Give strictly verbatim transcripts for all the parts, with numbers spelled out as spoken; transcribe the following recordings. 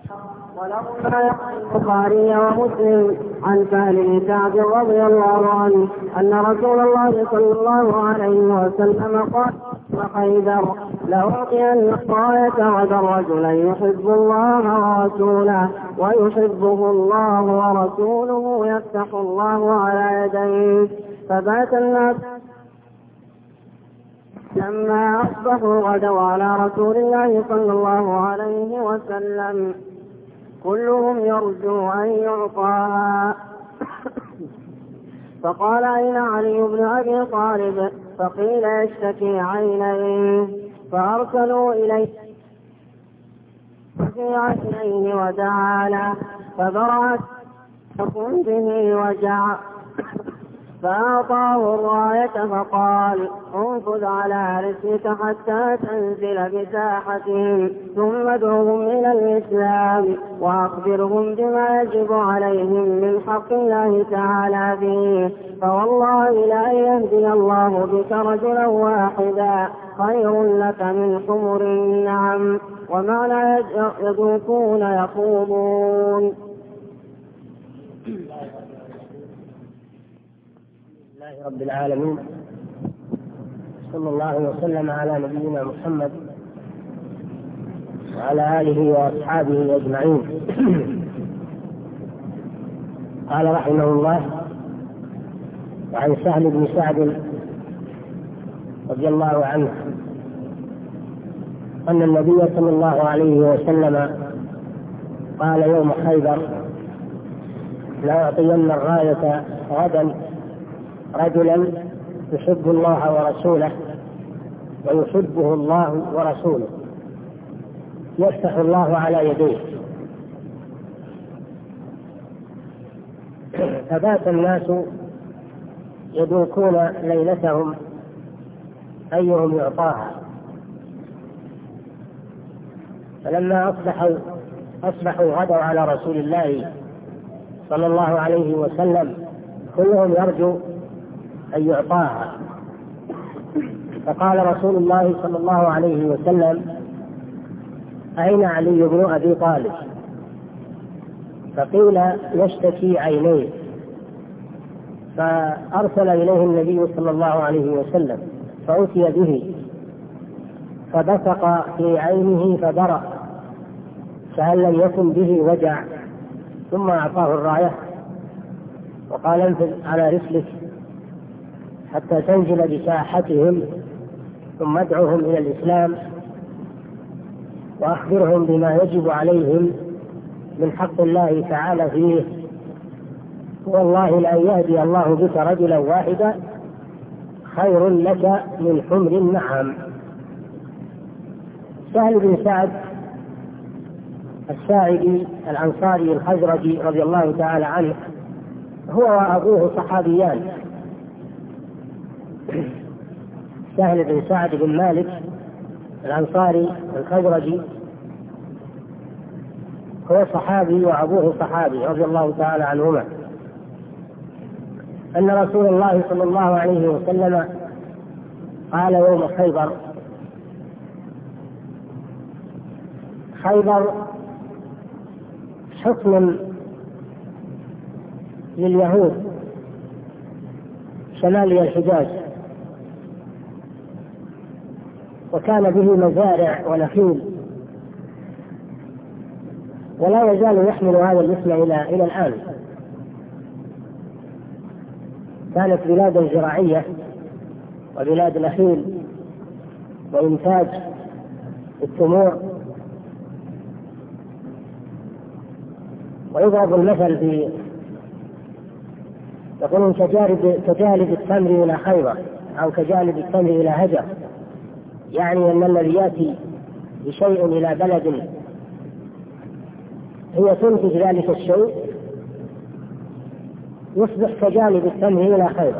ولهما يحيى البخاري ومسلم عن سهل بن سعد رضي الله عنه أن رسول الله صلى الله عليه وسلم قال خيبر لأعطين الراية غدا رجلا يحب الله ورسوله ويحبه الله ورسوله يفتح الله على يديه. فبات الناس لما أصبحوا غدوا على رسول الله صلى الله عليه وسلم كلهم يرجو أن يعطاها. فقال أين علي بن أبي طالب؟ فقيل يشتكي عينيه. فأرسلوا إليه في عينيه ودعا له فبرأت تقوم به وجع فأعطاه الراية فقال انفذ على رسلك حتى تنزل بساحتهم ثم ادعوهم إلى الإسلام وأخبرهم بما يجب عليهم من حق الله تعالى به فوالله لا يهدي الله بك رجلا واحدا خير لك من حمر النعم. ومعنى يذوقون يخوضون. رب العالمين صلى الله وسلم على نبينا محمد وعلى آله وأصحابه أجمعين. قال رحمه الله وعن سهل بن سعد رضي الله عنه أن النبي صلى الله عليه وسلم قال يوم خيبر لأعطين الراية غدا رجلا يحب الله ورسوله ويحبه الله ورسوله يفتح الله على يديه. فبات الناس يدوكون ليلتهم أيهم يعطاها. فلما أصبحوا أصبحوا غدوا على رسول الله صلى الله عليه وسلم كلهم يرجو أن يعطاها. فقال رسول الله صلى الله عليه وسلم أين علي بن أبي طالب؟ فقيل يشتكي عينيه. فأرسل إليه النبي صلى الله عليه وسلم فأتي به فبصق في عينه فبرأ كأن لم يكن به وجع ثم أعطاه الراية وقال انفذ على رسلك حتى تنزل بساحتهم ثم ادعوهم إلى الإسلام وأخبرهم بما يجب عليهم من حق الله تعالى فيه والله لا يهدي الله بك رجلا واحدا خير لك من حمر النعم. سهل بن سعد الساعدي الأنصاري الخزرجي رضي الله تعالى عنه هو وأبوه صحابيان. سهل بن سعد بن مالك الأنصاري الخزرجي هو صحابي وأبوه صحابي رضي الله تعالى عنهما. أن رسول الله صلى الله عليه وسلم قال يوم خيبر خيبر حكم لليهود شمالي الحجاز وكان به مزارع ونخيل ولا يزال يحمل هذا الاسم إلى إلى الآن. كانت بلادا زراعية وبلاد نخيل وإنتاج التمور. ويضرب المثل في يقولون كجالب كجالب التمر إلى خيبر أو كجالب التمر إلى هجر، يعني أن الذي يأتي بشيء إلى بلد هي تنتج ذلك الشيء يصبح كجانب التمر إلى خيبر.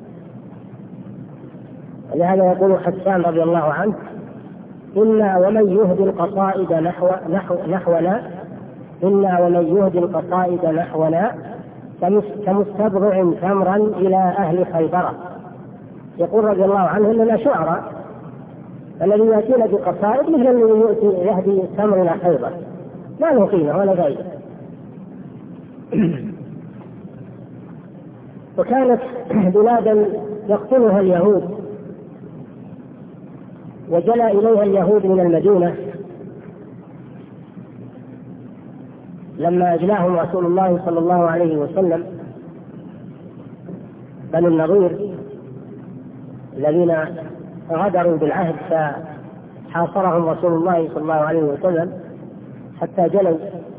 ولهذا يقول حسان رضي الله عنه إنا ومن يهدي القصائد نحو نحو نحونا إنا ومن يهدي القصائد نحونا كمستبرع تمرا إلى أهل خيبر. يقول رضي الله عنه إننا شعراء الذي يأتينا بقصائد مثل الذي يهدي التمر إلى خيبر. ما له قيمة ولا فائدة. وكانت بلادا يقتلها اليهود، وجلى إليها اليهود من المدينة لما أجلاهم رسول الله صلى الله عليه وسلم بنو النضير الذين غدروا بالعهد، فحاصرهم رسول الله صلى الله عليه وسلم حتى جلوا.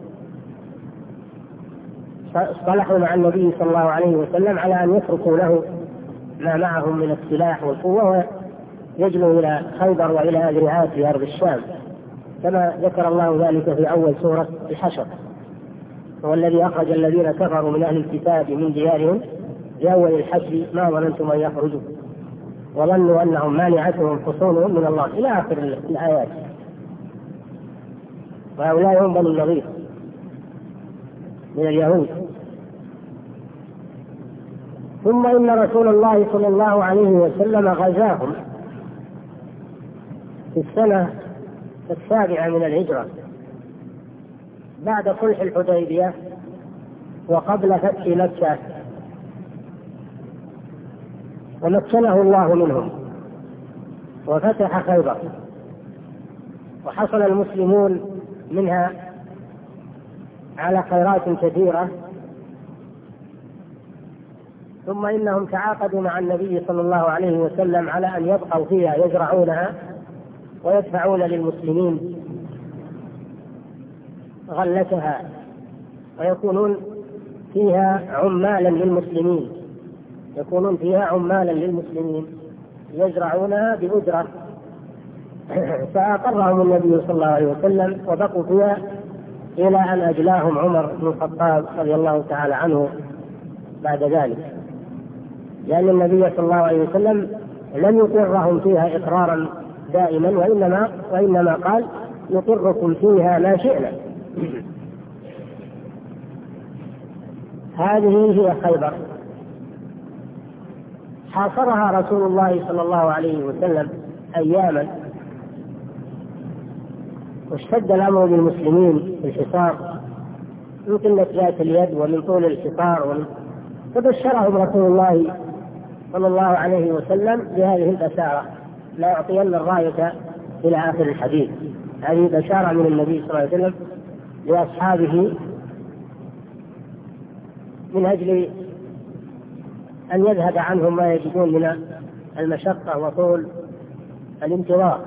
صلحوا مع النبي صلى الله عليه وسلم على أن يتركوا له ما معهم من السلاح والقوة ويجلوا إلى خيبر وإلى أذرعات في أرض الشام، كما ذكر الله ذلك في أول سورة الحشر: هو الذي أخرج الذين كفروا من أهل الكتاب من ديارهم لأول الحشر ما ظننتم أن يخرجوا وظنوا أنهم مانعتهم حصونهم من الله، إلى آخر الآيات. وهؤلاء هم بنو النضير من اليهود. ثم إن رسول الله صلى الله عليه وسلم غزاهم في السنة السابعة من الهجرة بعد صلح الحديبية وقبل فتح مكة، ومكنه الله منهم وفتح خيبر، وحصل المسلمون منها على خيرات كثيرة. ثم إنهم تعاقدوا مع النبي صلى الله عليه وسلم على أن يبقوا فيها يزرعونها ويدفعون للمسلمين غلتها، ويكونون فيها عمالا للمسلمين يكونون فيها عمالا للمسلمين يزرعونها بأجرة. فأقرهم النبي صلى الله عليه وسلم وبقوا فيها إلى أن أجلاهم عمر بن الخطاب رضي الله تعالى عنه بعد ذلك، لأن النبي صلى الله عليه وسلم لم يقرهم فيها إقرارا دائما، وإنما, وإنما قال: نقركم فيها ما شئنا. هذه هي خيبر، حاصرها رسول الله صلى الله عليه وسلم أياما، واشتد الأمر بالمسلمين في الحصار من قلة ذات اليد ومن طول الحصار ومن... فبشرهم رسول الله صلى الله عليه وسلم بهذه البشارة: لا يعطين الراية إلى آخر الحديث. هذه بشارة من النبي صلى الله عليه وسلم لأصحابه من أجل أن يذهب عنهم ما يجدون من المشقة وطول الانتظار.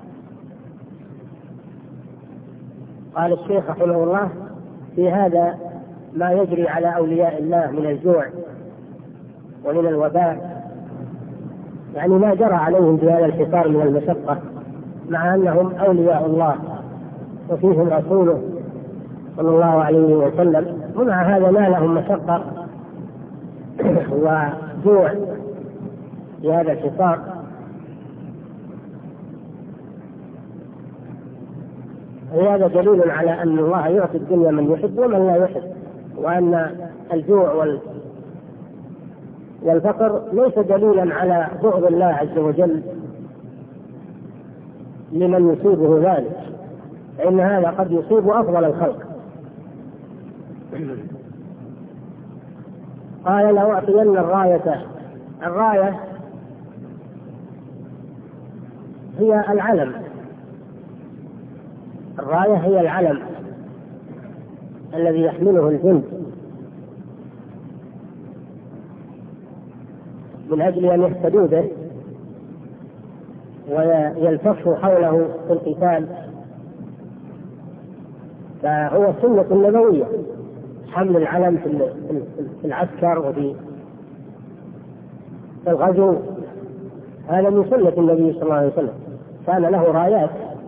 قال الشيخ رحمه الله: في هذا ما يجري على أولياء الله من الجوع ومن الوباء، يعني ما جرى عليهم في هذا الحصار من المشقة، مع أنهم أولياء الله وفيهم رسوله صلى الله عليه وسلم، ومع هذا ما لهم مشقة وجوع في هذا الحصار. وهذا دليل على أن الله يعطي الدنيا من يحب ومن لا يحب، وأن الجوع والفقر ليس دليلا على بغض الله عز وجل لمن يصيبه ذلك، فإن هذا قد يصيب أفضل الخلق. قال: لو أعطين الراية. الراية هي العلم، الراية هي العلم الذي يحمله الجند من أجل أن يهتدوا به ويلتفوا حوله في القتال. فهو سنة نبوية حمل العلم في العسكر وفي الغزو، هذا من سنة النبي صلى الله عليه وسلم. كان له رايات،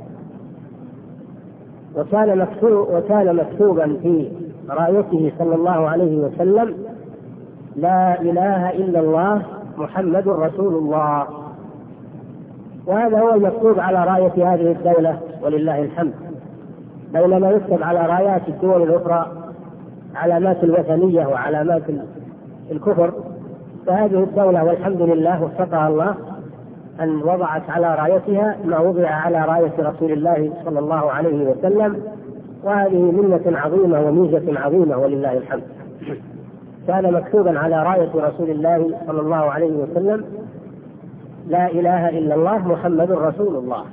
وكان مكتوب وكان مكتوبا في رايته صلى الله عليه وسلم: لا إله إلا الله محمد رسول الله. وهذا هو المكتوب على راية هذه الدولة ولله الحمد، بينما يكتب على رايات الدول الأخرى علامات الوثنية وعلامات الكفر. فهذه الدولة والحمد لله وفقها الله أن وضعت على رايتها ما وضع على راية رسول الله صلى الله عليه وسلم، وهذه منة عظيمة وميزة عظيمة ولله الحمد. كان مكتوبا على راية رسول الله صلى الله عليه وسلم: لا إله إلا الله محمد رسول الله.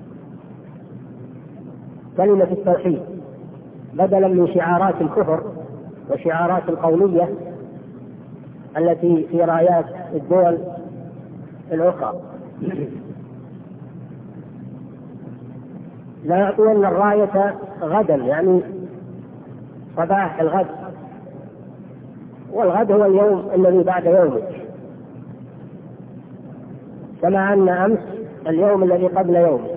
كلمة التوحيد بدلا من شعارات الكفر وشعارات القومية التي في رايات الدول الأخرى. لا يعطون الراية غدا، يعني صباح الغد، والغد هو اليوم الذي بعد يومك، كما أن أمس اليوم الذي قبل يومك،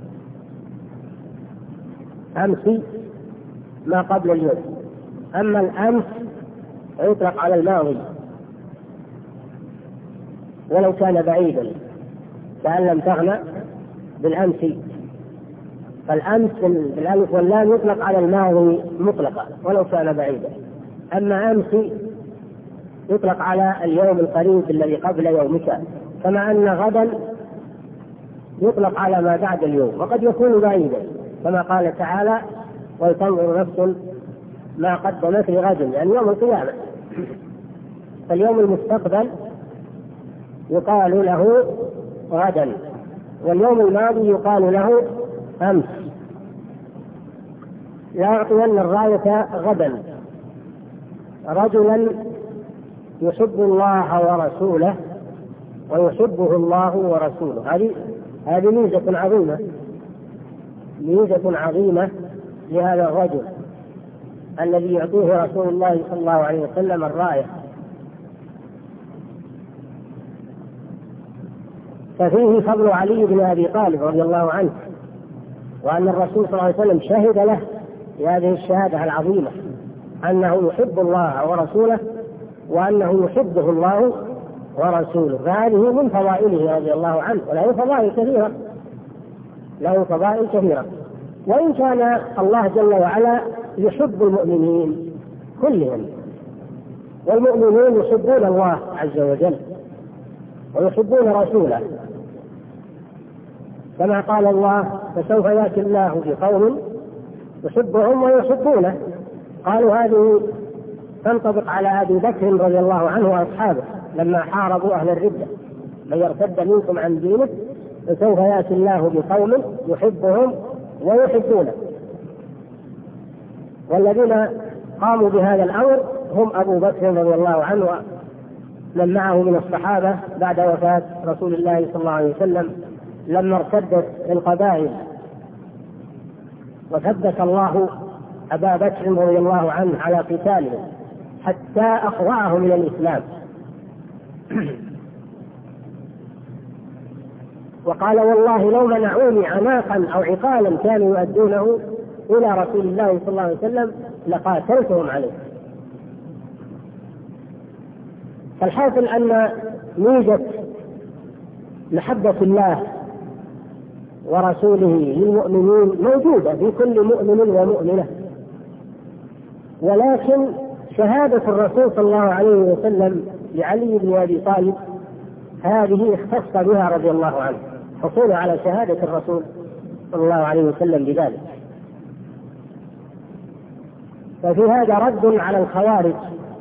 أمس ما قبل اليوم. أما الأمس يطلق على الماضي ولو كان بعيدا، كأن لم تغنى بالأمس، فالأمس بالألف واللام يطلق على الماضي مطلقا ولو كان بعيدا. أما أمس يطلق على اليوم القريب الذي قبل يومك، كما أن غدا يطلق على ما بعد اليوم وقد يكون بعيدا، كما قال تعالى: ولتنظر نفس ما قدمت لغد، يعني يوم القيامة. فاليوم المستقبل يقال له غدا، واليوم الماضي يقال له أمس. لا يعطين الراية غدا رجلا يحب الله ورسوله ويحبه الله ورسوله. هذه هذه ميزة عظيمة، ميزة عظيمة لهذا الرجل الذي يعطيه رسول الله صلى الله عليه وسلم الراية. ففيه فضل علي بن أبي طالب رضي الله عنه، وأن الرسول صلى الله عليه وسلم شهد له بهذه الشهادة العظيمة أنه يحب الله ورسوله وأنه يحبه الله ورسوله. فهذه من فضائله رضي الله عنه، وله فضائل كثيرة، له فضائل كثيرة. وإن كان الله جل وعلا يحب المؤمنين كلهم، والمؤمنين يحبون الله عز وجل ويحبون رسوله، كما قال الله: فسوف يأتي الله بقوم يحبهم ويحبونه. قالوا هذه تنطبق على أبي بكر رضي الله عنه وأصحابه لما حاربوا أهل الردة: من يرتد منكم عن دينه فسوف يأتي الله بقوم يحبهم ويحبونه. والذين قاموا بهذا الأمر هم أبو بكر رضي الله عنه من معه من الصحابة بعد وفاة رسول الله صلى الله عليه وسلم، لما ارتدت القبائل وثبت الله أبا بكر رضي الله عنه على قتالهم حتى أخضعه من الإسلام. وقال: والله لو منعوني عناقا أو عقالا كانوا يؤدونه إلى رسول الله صلى الله عليه وسلم لقاتلتهم عليه. فالحاصل أن ميزة محبة الله ورسوله للمؤمنين موجودة في كل مؤمن ومؤمنة، ولكن شهادة الرسول صلى الله عليه وسلم لعلي بن أبي طالب هذه اختص بها رضي الله عنه، حصوله على شهادة الرسول صلى الله عليه وسلم بذلك. ففي هذا رد على الخوارج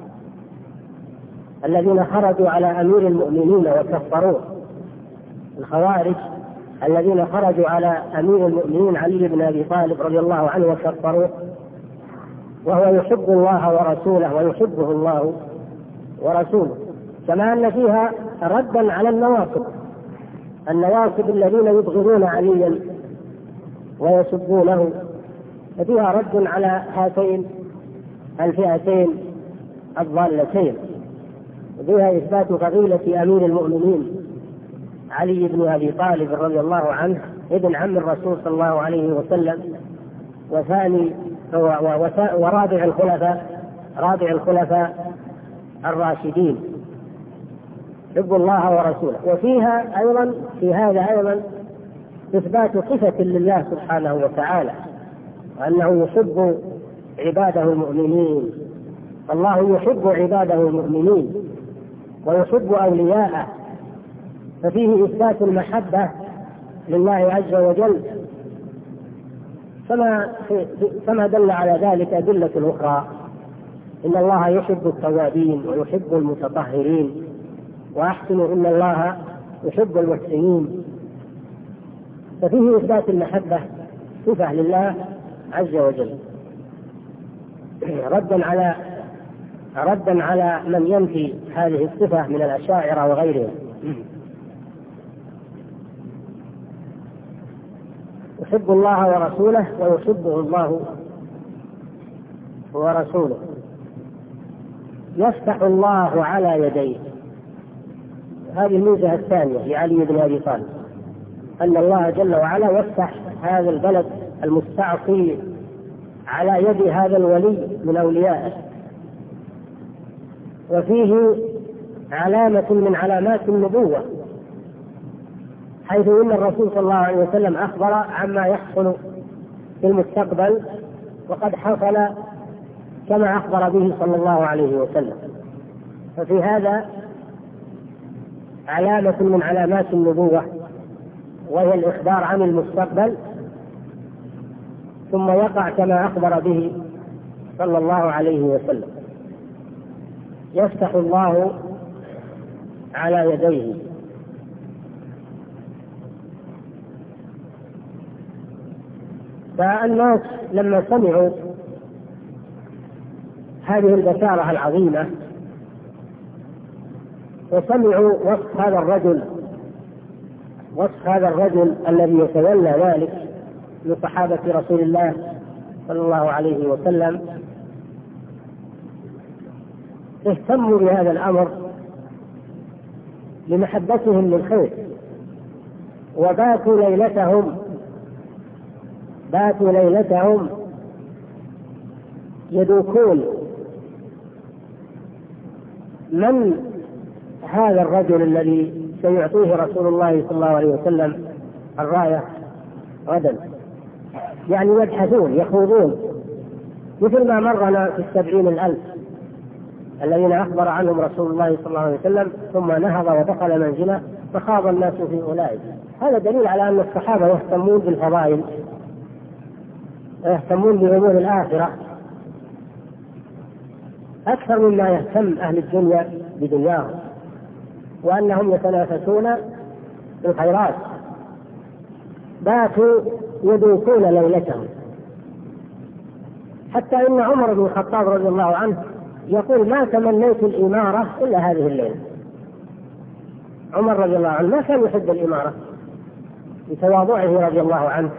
الذين خرجوا على أمير المؤمنين وكفروه. الخوارج الذين خرجوا على أمير المؤمنين علي بن أبي طالب رضي الله عنه وكفروه، وهو يحب الله ورسوله ويحبه الله ورسوله. كما أن فيها ردا على النواصب، النواصب الذين يبغضون عليا ويسبونه، ففيها رد على هاتين الفئتين الضالتين، وفيها إثبات فضيلة أمير المؤمنين علي بن أبي طالب رضي الله عنه ابن عم الرسول صلى الله عليه وسلم، وثاني ورابع الخلفاء رابع الخلفاء الراشدين، حب الله ورسوله. وفيها أيضا في هذا أيضا إثبات صفة لله سبحانه وتعالى، وأنه يحب عباده المؤمنين. الله يحب عباده المؤمنين ويحب أولياءه، ففيه إثبات المحبة لله عز وجل كما كما دل على ذلك أدلة أخرى. إن الله يحب التوابين ويحب المتطهرين، وأحسنوا إن الله يحب المحسنين. ففيه إثبات المحبة صفة لله عز وجل، ردا على ردا على من ينفي هذه الصفة من الأشاعرة وغيرهم. يحب الله ورسوله ويحبه الله ورسوله. يفتح الله على يديه، هذه الميزة الثانية لعلي بن أبي طالب، أن الله جل وعلا يفتح هذا البلد المستعصي على يد هذا الولي من أوليائه. وفيه علامة من علامات النبوة، حيث إن الرسول صلى الله عليه وسلم أخبر عما يحصل في المستقبل، وقد حصل كما أخبر به صلى الله عليه وسلم. ففي هذا علامة من علامات النبوة، وهي الإخبار عن المستقبل ثم يقع كما أخبر به صلى الله عليه وسلم. يفتح الله على يديه. فالناس لما سمعوا هذه البشارة العظيمة وسمعوا وصف هذا الرجل وصف هذا الرجل الذي يتولى ذلك من صحابة رسول الله صلى الله عليه وسلم، اهتموا بهذا الأمر لمحبتهم للخير، وباتوا ليلتهم باتوا ليلتهم يدوكون من هذا الرجل الذي سيعطيه رسول الله صلى الله عليه وسلم الراية غدا. يعني يبحثون يخوضون، مثل ما مرنا في السبعين الألف الذين أخبر عنهم رسول الله صلى الله عليه وسلم ثم نهض ودخل منزله فخاض الناس في أولئك. هذا دليل على أن الصحابة يهتمون بالفضائل، يهتمون بأمور الآخرة أكثر مما يهتم أهل الدنيا بدنياهم، وأنهم يتنافسون في الخيرات. باتوا يدوكون ليلتهم، حتى إن عمر بن الخطاب رضي الله عنه يقول: ما تمنيت الإمارة إلا هذه الليلة. عمر رضي الله عنه ما كان يحب الإمارة بتواضعه رضي الله عنه،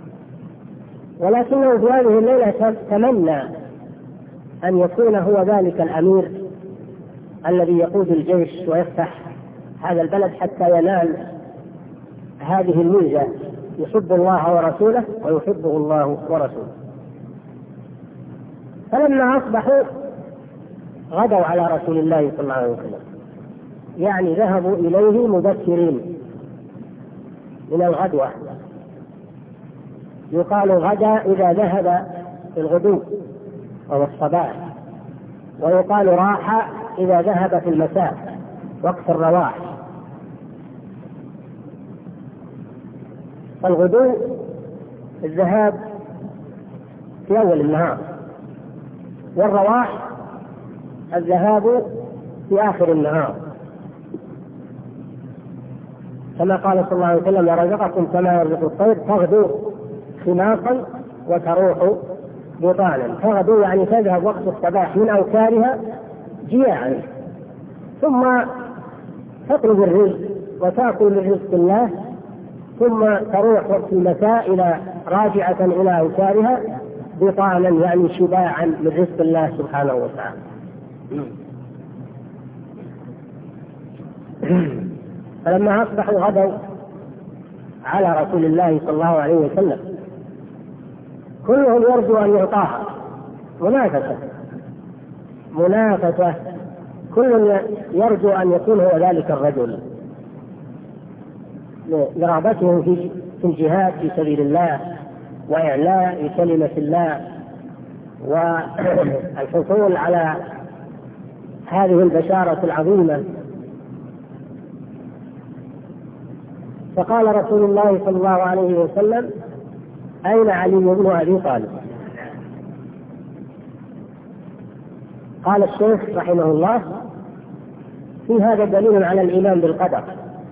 ولكنه في هذه الليلة تمنى أن يكون هو ذلك الأمير الذي يقود الجيش ويفتح هذا البلد حتى ينال هذه الميزة: يحب الله ورسوله ويحبه الله ورسوله. فلما أصبحوا غدوا على رسول الله صلى الله عليه وسلم، يعني ذهبوا إليه مبكرين من الغدوة. يقال غدا إذا ذهب في الغدو أو الصباح، ويقال راح إذا ذهب في المساء وقت الرواح. فالغدو الذهاب في أول النهار، والرواح الذهاب في آخر النهار، كما قال صلى الله عليه وسلم: ورزقكم كما يرزق الطير تغدو خماصا وتروح بطانا. تغدو يعني تذهب وقت الصباح من أوكارها جياعا، ثم تطلب الرزق وتأكل من رزق الله، ثم تروح وقت المساء إلى راجعة إلى أوكارها بطانا يعني شباعا من رزق الله سبحانه وتعالى. فلما أصبحوا غدوا على رسول الله صلى الله عليه وسلم كلهم يرجو أن يعطاها منافسة منافسة كل يرجو أن يكون هو ذلك الرجل، لرغبتهم في الجهاد في سبيل الله وإعلاء كلمة الله والحصول على هذه البشارة العظيمة. فقال رسول الله صلى الله عليه وسلم: أين علي بن أبي طالب؟ قال الشيخ رحمه الله: في هذا دليل على الإيمان بالقدر،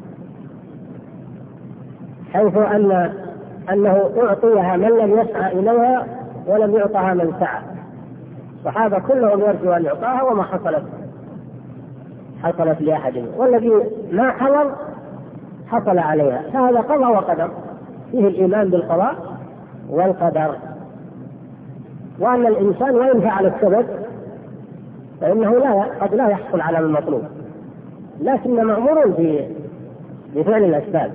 حيث أن أنه أعطيها من لم يسعى إليها ولم يعطها من سعى. الصحابة كلهم يرجو أن يعطاها وما حصلت حصلت لأحد، والذي ما حصل حصل عليها، فهذا قضاء وقدر، فيه الإيمان بالقضاء والقدر. وأن الإنسان وإن فعل السبب فإنه لا قد لا يحصل على المطلوب، لكن مأمور بفعل الأسباب.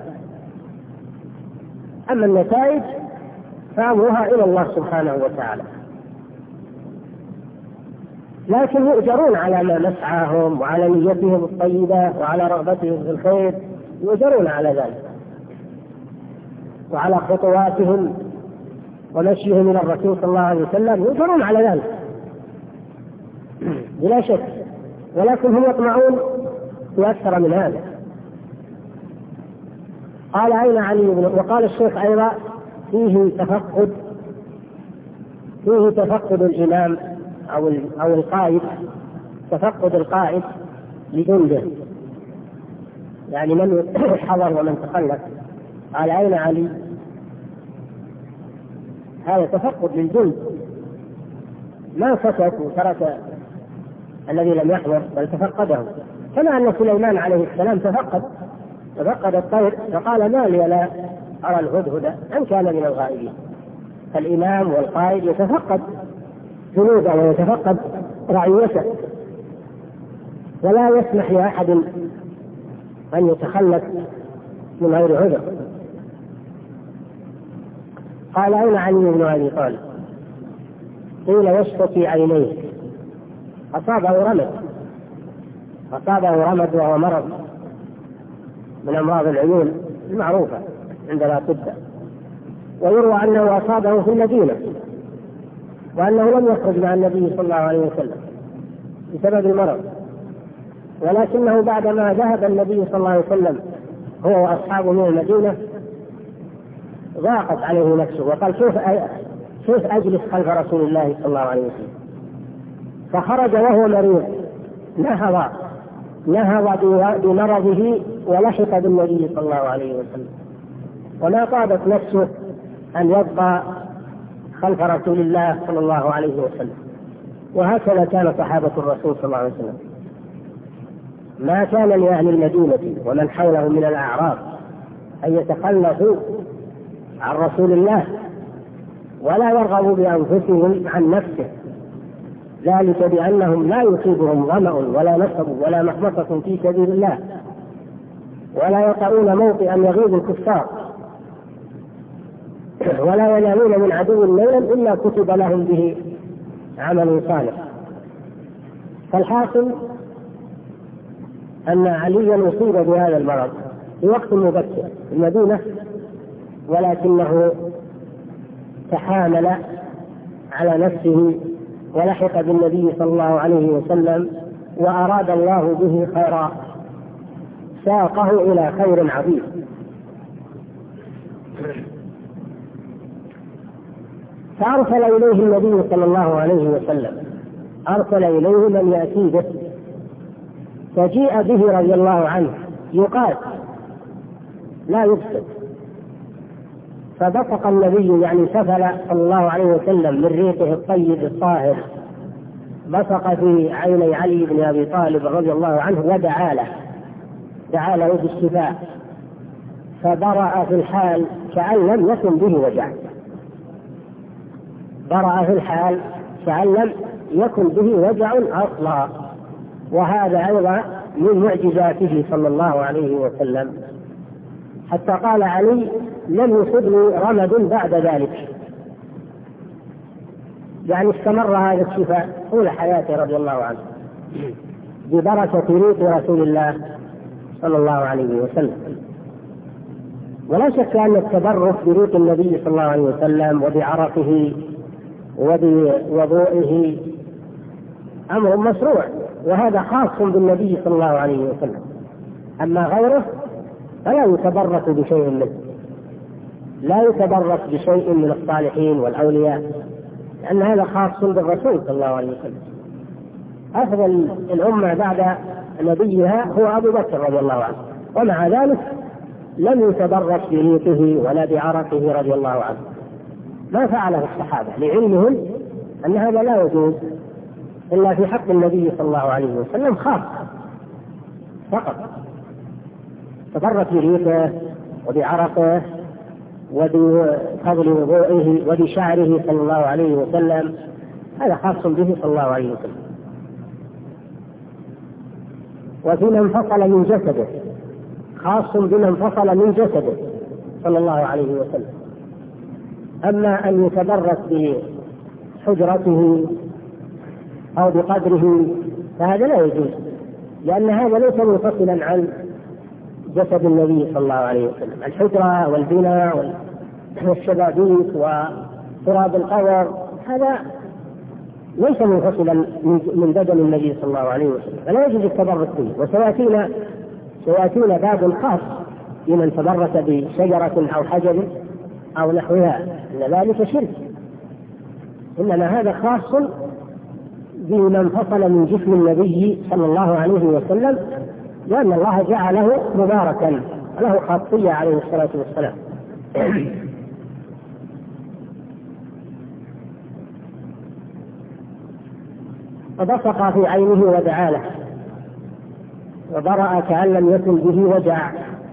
أما النتائج فأمرها إلى الله سبحانه وتعالى، لكن يؤجرون على ما مسعاهم وعلى نيتهم الطيبة وعلى رغبتهم في الخير، يؤجرون على ذلك، وعلى خطواتهم ومشيهم إلى الرسول صلى الله عليه وسلم يؤجرون على ذلك بلا شك، ولكن هم يطمعون في أكثر من هذا. قال: أين علي بن؟ وقال الشيخ أيضا: فيه تفقد فيه تفقد الإمام أو أو القائد، تفقد القائد لجنده، يعني من حضر ومن تخلف. قال: أين علي؟ هذا تفقد للجند، ما سكت وترك الذي لم يحضر بل تفقدهم، كما أن سليمان عليه السلام تفقد تفقد الطير فقال: ما لي لا أرى الهدهد أم كان من الغائبين. فالإمام والقائد يتفقد جنوده ويتفقد رعيته، ولا يسمح لأحد أن يتخلف من غير عذر. قال: أين علي بن أبي طالب؟ قيل: يشتكي عينيه، أصابه رمد أصابه رمد وهو مرض من أمراض العيون المعروفة عند الأطباء، ويروى أنه أصابه في المدينة، وأنه لم يخرج مع النبي صلى الله عليه وسلم بسبب المرض، ولكنه بعدما ذهب النبي صلى الله عليه وسلم هو وأصحابه من المدينة ضاقت عليه نفسه، وقال: كيف كيف أجلس خلف رسول الله صلى الله عليه وسلم؟ فخرج وهو مريض، نهض نهض بمرضه ولحق بالنبي صلى الله عليه وسلم، وما طابت نفسه أن يبقى خلف رسول الله صلى الله عليه وسلم. وهكذا كان صحابة الرسول صلى الله عليه وسلم، ما كان لأهل المدينة ومن حولهم من الأعراب أن يتخلفوا عن رسول الله ولا يرغبوا بأنفسهم عن نفسه، ذلك بأنهم لا يصيبهم ظمأ ولا نصب ولا مخمصة في سبيل الله، ولا يطؤون موطئا يغيظ الكفار، ولا ينالون من عدو ليلا إلا كتب لهم به عمل صالح. فالحاصل أن عليا أصيب بهذا المرض في وقت مبكر في المدينة، ولكنه تحامل على نفسه ولحق بالنبي صلى الله عليه وسلم، وأراد الله به خيرا، ساقه إلى خير عظيم. فأرسل إليه النبي صلى الله عليه وسلم أرسل إليه من يأتي به، فجيء به رضي الله عنه يقال لا يفسد، فبصق النبي يعني سفل صلى الله عليه وسلم من ريقه الطيب الطاهر، بصق في عيني علي بن أبي طالب رضي الله عنه ودعا له دعا له بالشفاء، فبرأ في الحال كأن لم يكن به وجع، برأ في الحال كأن لم يكن به وجع أصلا. وهذا أيضا من معجزاته صلى الله عليه وسلم، حتى قال علي: لم يصبني رمد بعد ذلك، يعني استمر هذا الشفاء طول حياته رضي الله عنه ببركة ريق رسول الله صلى الله عليه وسلم. ولا شك أن التبرك بريق النبي صلى الله عليه وسلم وبعرقه وبوضوئه أمر مشروع، وهذا خاص بالنبي صلى الله عليه وسلم، أما غيره فلا يتبرك بشيء منه. لا يتبرك بشيء من الصالحين والأولياء، لأن هذا خاص بالرسول صلى الله عليه وسلم. أفضل الأمة بعد نبيها هو أبو بكر رضي الله عنه، ومع ذلك لم يتبرك بريقه ولا بعرقه رضي الله عنه، ما فعله الصحابة لعلمهم أن هذا لا يجوز إلا في حق النبي صلى الله عليه وسلم خاصة فقط. تبرك بريقه وبعرقه وبفضل وضوئه وبشعره صلى الله عليه وسلم، هذا خاص به صلى الله عليه وسلم. وفيما انفصل من جسده خاص بما انفصل من جسده صلى الله عليه وسلم. أما أن يتبرك بحجرته أو بقدره فهذا لا يجوز، لأن هذا ليس منفصلا عن جسد النبي صلى الله عليه وسلم. الحجرة والبناء والشبابيك وتراب القبر هذا ليس منفصلا من بدن النبي صلى الله عليه وسلم، فلا يجوز التبرك به. وسيأتينا سيأتينا باب خاص لمن تبرك بشجرة أو حجر أو نحوها، إن ذلك شرك، إنما هذا خاص بمن انفصل من جسم النبي صلى الله عليه وسلم، لأن الله جعله مباركا له خاصية عليه الصلاة والسلام. فبصق في عينه ودعا له وبرأ كأن لم يكن به وجع،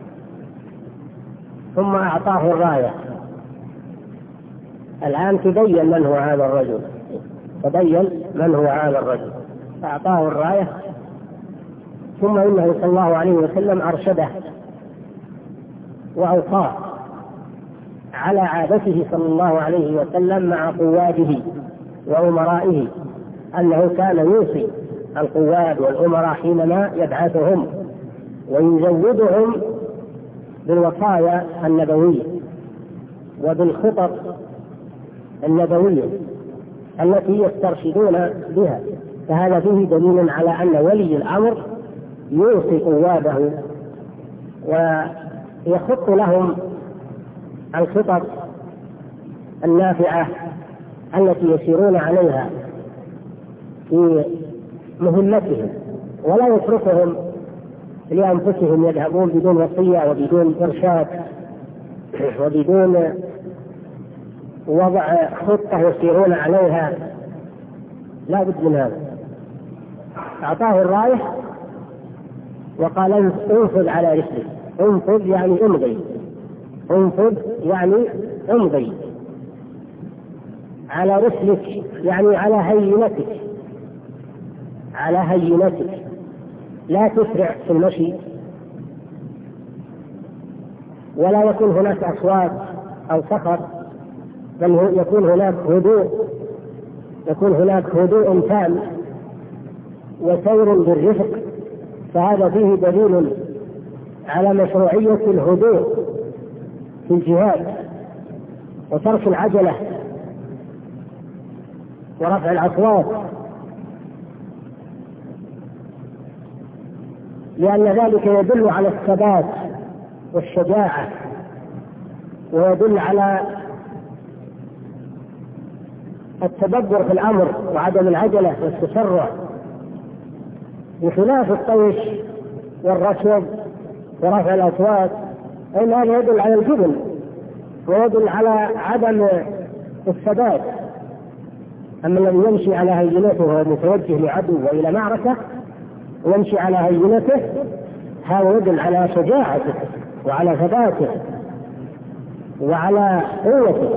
ثم أعطاه الراية. الآن تبين من هو هذا الرجل، تبين من هو هذا الرجل، فأعطاه الراية. ثم إنه صلى الله عليه وسلم أرشده وأوقاه على عادته صلى الله عليه وسلم مع قواده وأمرائه، أنه كان يوصي القواد والأمراء حينما يبعثهم ويزودهم بالوصايا النبوية وبالخطط النبوية التي يسترشدون بها. فهذا فيه دليل على أن ولي الأمر يوصي قواده ويخط لهم الخطط النافعة التي يسيرون عليها في مهمتهم، ولا يتركهم لأنفسهم يذهبون بدون وصية وبدون إرشاد وبدون وضع خطة يسيرون عليها، لا بد من هذا. أعطاه الراية وقال انفذ على رسلك. انفذ يعني امضي، انفذ يعني امضي على رسلك، يعني على هينتك، على هينتك، لا تسرع في المشي، ولا يكون هناك أصوات أو صخر، بل يكون هناك هدوء، يكون هناك هدوء تام وسير بالرفق. فهذا فيه دليل على مشروعية الهدوء في الجهاد وترك العجلة ورفع الأصوات، لأن ذلك يدل على الثبات والشجاعة، ويدل على التدبر في الأمر وعدم العجلة والتسرع، بخلاف الطيش والركض ورفع الأصوات، إن هذا يدل على الجبن ويدل على عدم الثبات. أما الذي يمشي على هينته وهو متوجه لعدو وإلى معركة ويمشي على هينته، هذا يدل على شجاعته وعلى ثباته وعلى قوته.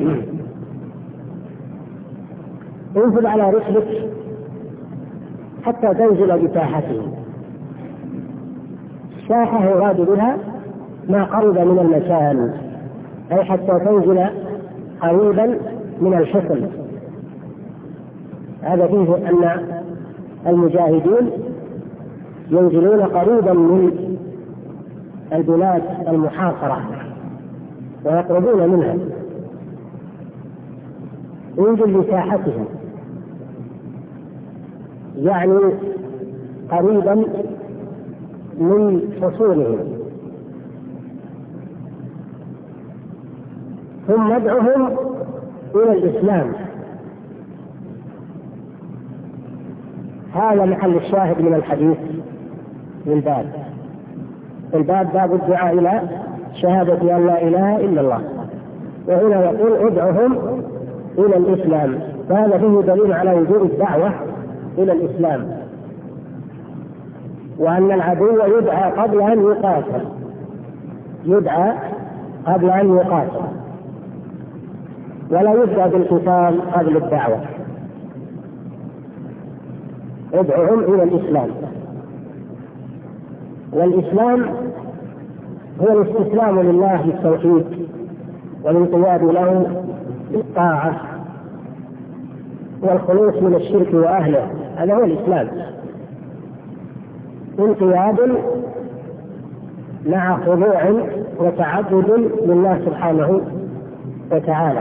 انزل على رسلك حتى تنزل بساحته. الساحة يراد بها ما قرب من المكان، أي حتى تنزل قريبا من الحصن. هذا فيه أن المجاهدين ينزلون قريبا من البلاد المحاصرة ويقربون منها، ينزل لساحتها يعني قريبا من حصولهم. ثم ادعهم إلى الإسلام. هذا محل الشاهد من الحديث للباب. الباب باب الدعاء إلى شهادة أن لا إله إلا الله، وهنا يقول ادعهم إلى الإسلام، فهذا فيه دليل على وجوب الدعوة إلى الإسلام، وأن العدو يدعى قبل أن يقاتل، يدعى قبل أن يقاتل، ولا يبدأ بالقتال قبل الدعوة. ادعهم إلى الإسلام، والإسلام هو الاستسلام لله بالتوحيد والانقياد له بالطاعة والخلوص من الشرك وأهله، هذا هو الإسلام، انقياد مع خضوع وتعبد لله سبحانه وتعالى.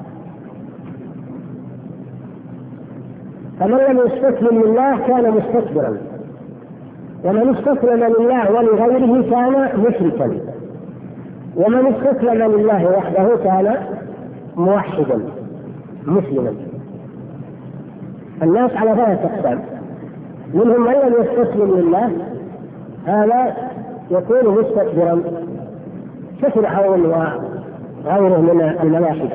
فمن لم يستسلم لله كان مستكبرا، ومن استسلم لله ولغيره كان مشركا، ومن استسلم لله وحده كان موحدا مسلما. الناس على ثلاثة أقسام: منهم من لم يستسلم لله، هذا يكون مستكبرا كفرعون وغيره من الملاحدة،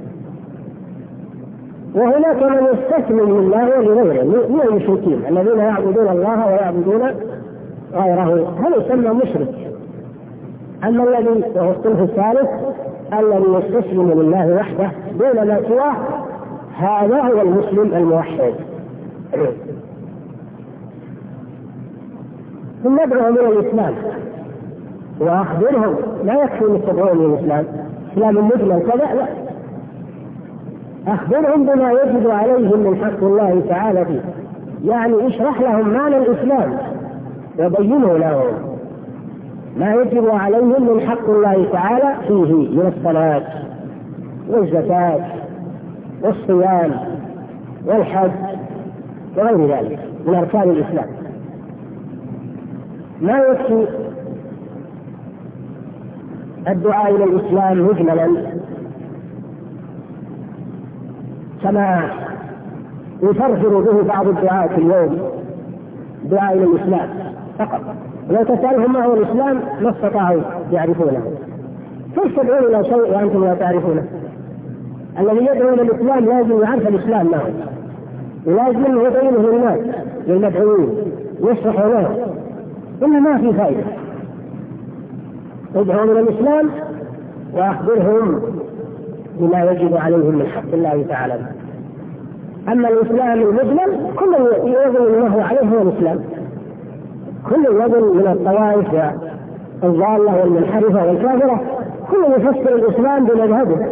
وهناك من يستسلم لله ولغيره من المشركين الذين يعبدون الله ويعبدون غيره، هذا يسمى مشرك. أما الذي وهو الصنف الثالث الذي يستسلم لله وحده دون ما سواه، هذا هو المسلم الموحد. ثم ادعوهم الى الاسلام واخبرهم، لا يكفي ان تدعوهم الى الاسلام اسلام مجمل كذا، لا، اخبرهم بما يجب عليهم من حق الله تعالى فيه، يعني اشرح لهم معنى الاسلام وبينه لهم ما يجب عليهم من حق الله تعالى فيه من الصلاة والزكاة والصيام والحج وغير ذلك من أركان الإسلام. ما يكفي الدعاء إلى الإسلام مجملا كما يفرفر به بعض الدعاة في اليوم، دعاء إلى الإسلام فقط، لو تسألهم ما هو الإسلام ما استطاعوا يعرفونه. كيف تدعون إلى شيء وأنتم لا تعرفونه؟ الذي يدعو إلى الإسلام لازم يعرف الإسلام معه، ولازم يبينه للناس للمدعوين يشرح لهم، إلا ما في فائدة. ادعوا إلى الإسلام وأخبرهم بما يجب عليهم من حق الله تعالى. أما الإسلام المجمل كل يظن أنه عليه هو الإسلام، كل يظن من الطوائف الضالة والمنحرفة والكافرة كل يفسر الإسلام بمذهبه.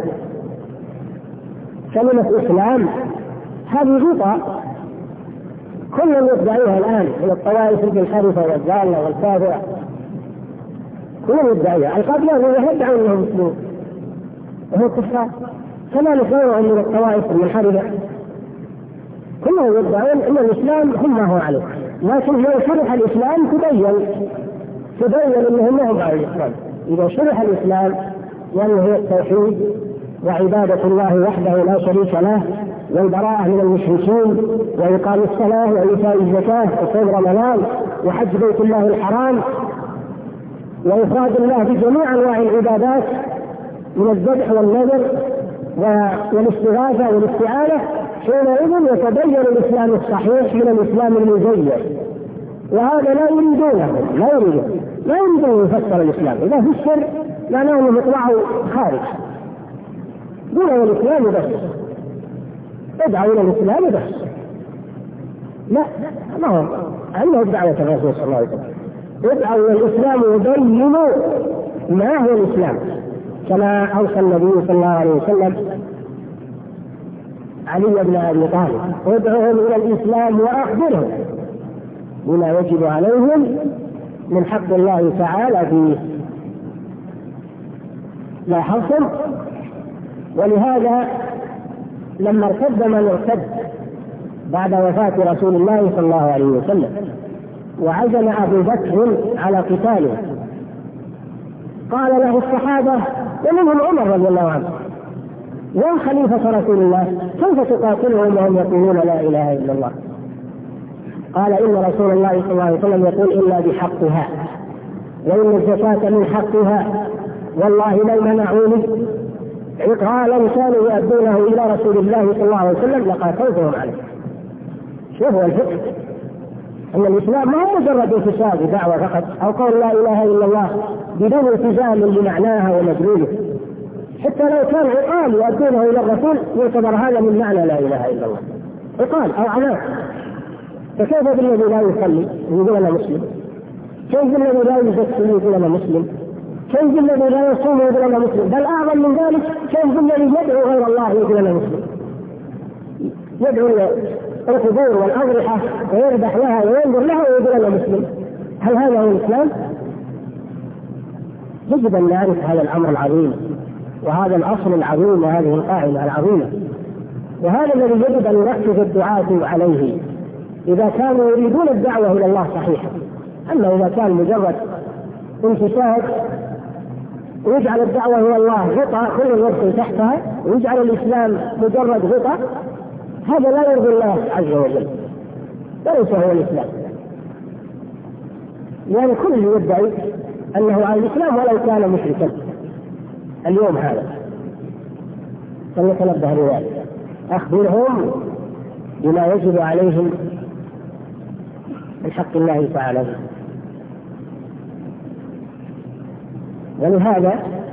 كلمة إسلام هذه غطاء كل يدعيها الآن من الطوائف المنحرفة والضالة والكافرة، كل يدعيها. القبلة يدعون أنهم مسلمون وهو كفار، كما نخيرهم من الطوائف المنحرفة كلهم يدعون أن الإسلام هم ما هو عليه، لكن لو شرح الإسلام تبين تبين أنهم ما هم على الإسلام. إذا شرح الإسلام يعني هو التوحيد وعبادة الله وحده لا شريك له والبراءة من المشركين وإقام الصلاة وإيتاء الزكاة وصوم رمضان وحج بيت الله الحرام وإفراد الله بجميع أنواع العبادات من الذبح والنذر والاستغاثة والاستعانة، حينئذ يتبين الإسلام الصحيح من الإسلام المزيف. وهذا لا يريدونه، لا يريدون لا يريدون يفسر الإسلام، إذا فسر معناه أنه يطلعوا خارج دون الإسلام بس، ادعوا إلى الإسلام بس، لا ما هو عنه دعوة الرسول صلى الله عليه وسلم. ادعوا إلى الإسلام وبينوا ما هو الإسلام، كما أوصى النبي صلى الله عليه وسلم علي بن أبي طالب: ادعوهم إلى الإسلام وأخبرهم بما يجب عليهم من حق الله تعالى فيه. لاحظتم؟ ولهذا لما ارتد من ارتد بعد وفاة رسول الله صلى الله عليه وسلم وعزم أبو بكر على قتاله، قال له الصحابة ومنهم عمر رضي الله عنه: يا خليفة رسول الله كيف تقاتلهم وهم يقولون لا إله إلا الله؟ قال إن رسول الله صلى الله عليه وسلم يقول إلا بحقها، وإن الزكاة من حقها، والله لو منعوني عقالا كانوا يؤدونه إلى رسول الله صلى الله عليه وسلم لقاتلتهم عليه. شوف هو الفقه أن الإسلام ما هو مجرد انتساب دعوة فقط أو قول لا إله إلا الله بدون التزام لمعناها ومدلوله، حتى لو كان عقال يؤدونه إلى الرسول يعتبر هذا من معنى لا إله إلا الله، عقال أو عناء. فكيف بالذي لا يصلي يقول أنا مسلم؟ كيف بالذي لا يزكي يقول أنا مسلم؟ كيف بالذي لا يصوم يقول أنا مسلم؟ بل أعظم من ذلك كيف بالذي يدعو غير الله يقول أنا مسلم؟ يدعو القبور والأضرحة ويربح لها وينظر لها ويقول أنا مسلم. هل هذا هو الإسلام؟ يجب أن نعرف هذا الأمر العظيم وهذا الأصل العظيم وهذه القاعدة العظيمة، وهذا الذي يجب أن يركز الدعاة عليه إذا كانوا يريدون الدعوة إلى الله صحيحة. أما إذا كان مجرد انتساب ويجعل الدعوة إلى الله غطاء كل يدخل تحتها ويجعل الإسلام مجرد غطاء، هذا لا يرضي الله عز وجل، وليس هو الإسلام. يعني كل يدعي أنه على الإسلام ولو كان مشركا اليوم هذا، فليتنبه لذلك. أخبرهم بما يجب عليهم من حق الله تعالى. ولهذا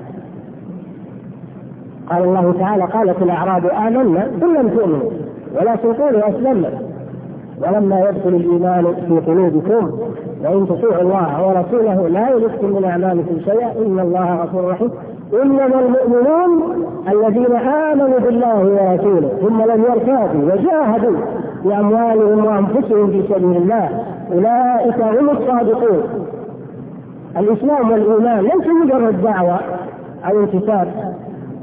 قال الله تعالى قالت الأعراب آمنا قل لم تؤمنوا ولكن قولوا أسلمنا ولما يدخل الإيمان في قلوبكم وإن تطيعوا الله ورسوله لا يلدكم من أعمالكم شيئا إن الله غفور رحيم إنما المؤمنون الذين آمنوا بالله ورسوله ثم لم يرتابوا وجاهدوا بأموالهم وأنفسهم في سبيل الله أولئك هم الصادقون. الإسلام والإيمان ليس مجرد دعوة أو انتساب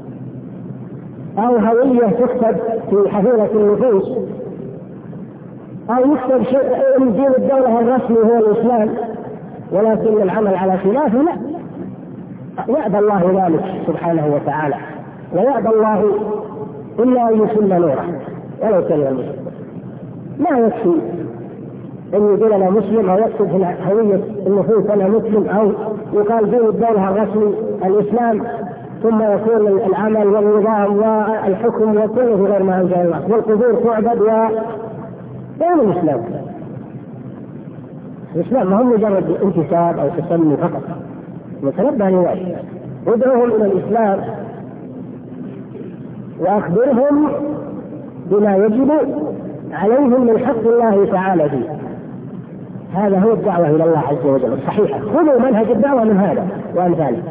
أو هوية تكتب في حفيظة النفوس أو يكتب شيء من دين الدولة الرسمي هو الإسلام ولكن العمل على خلافه. لا، يأبى الله ذلك سبحانه وتعالى، ويأبى الله إلا أن يسل نوره ولو كان المسلم. لا يكفي أن يقول أنا مسلم أو يكتب في هوية النفوس أنا مسلم أو يقال دين الدولة الرسمي الإسلام ثم يكون العمل والنظام والحكم وكله غير ما أنزل الله والقبور تعبد و غير الإسلام. الإسلام ما هو مجرد انتساب أو تسمي فقط. نتنبه لذلك، ادعوهم إلى الإسلام وأخبرهم بما يجب عليهم من حق الله تعالى فيه. هذا هو الدعوة إلى الله عز وجل الصحيحة. خذوا منهج الدعوة من هذا وأمثاله،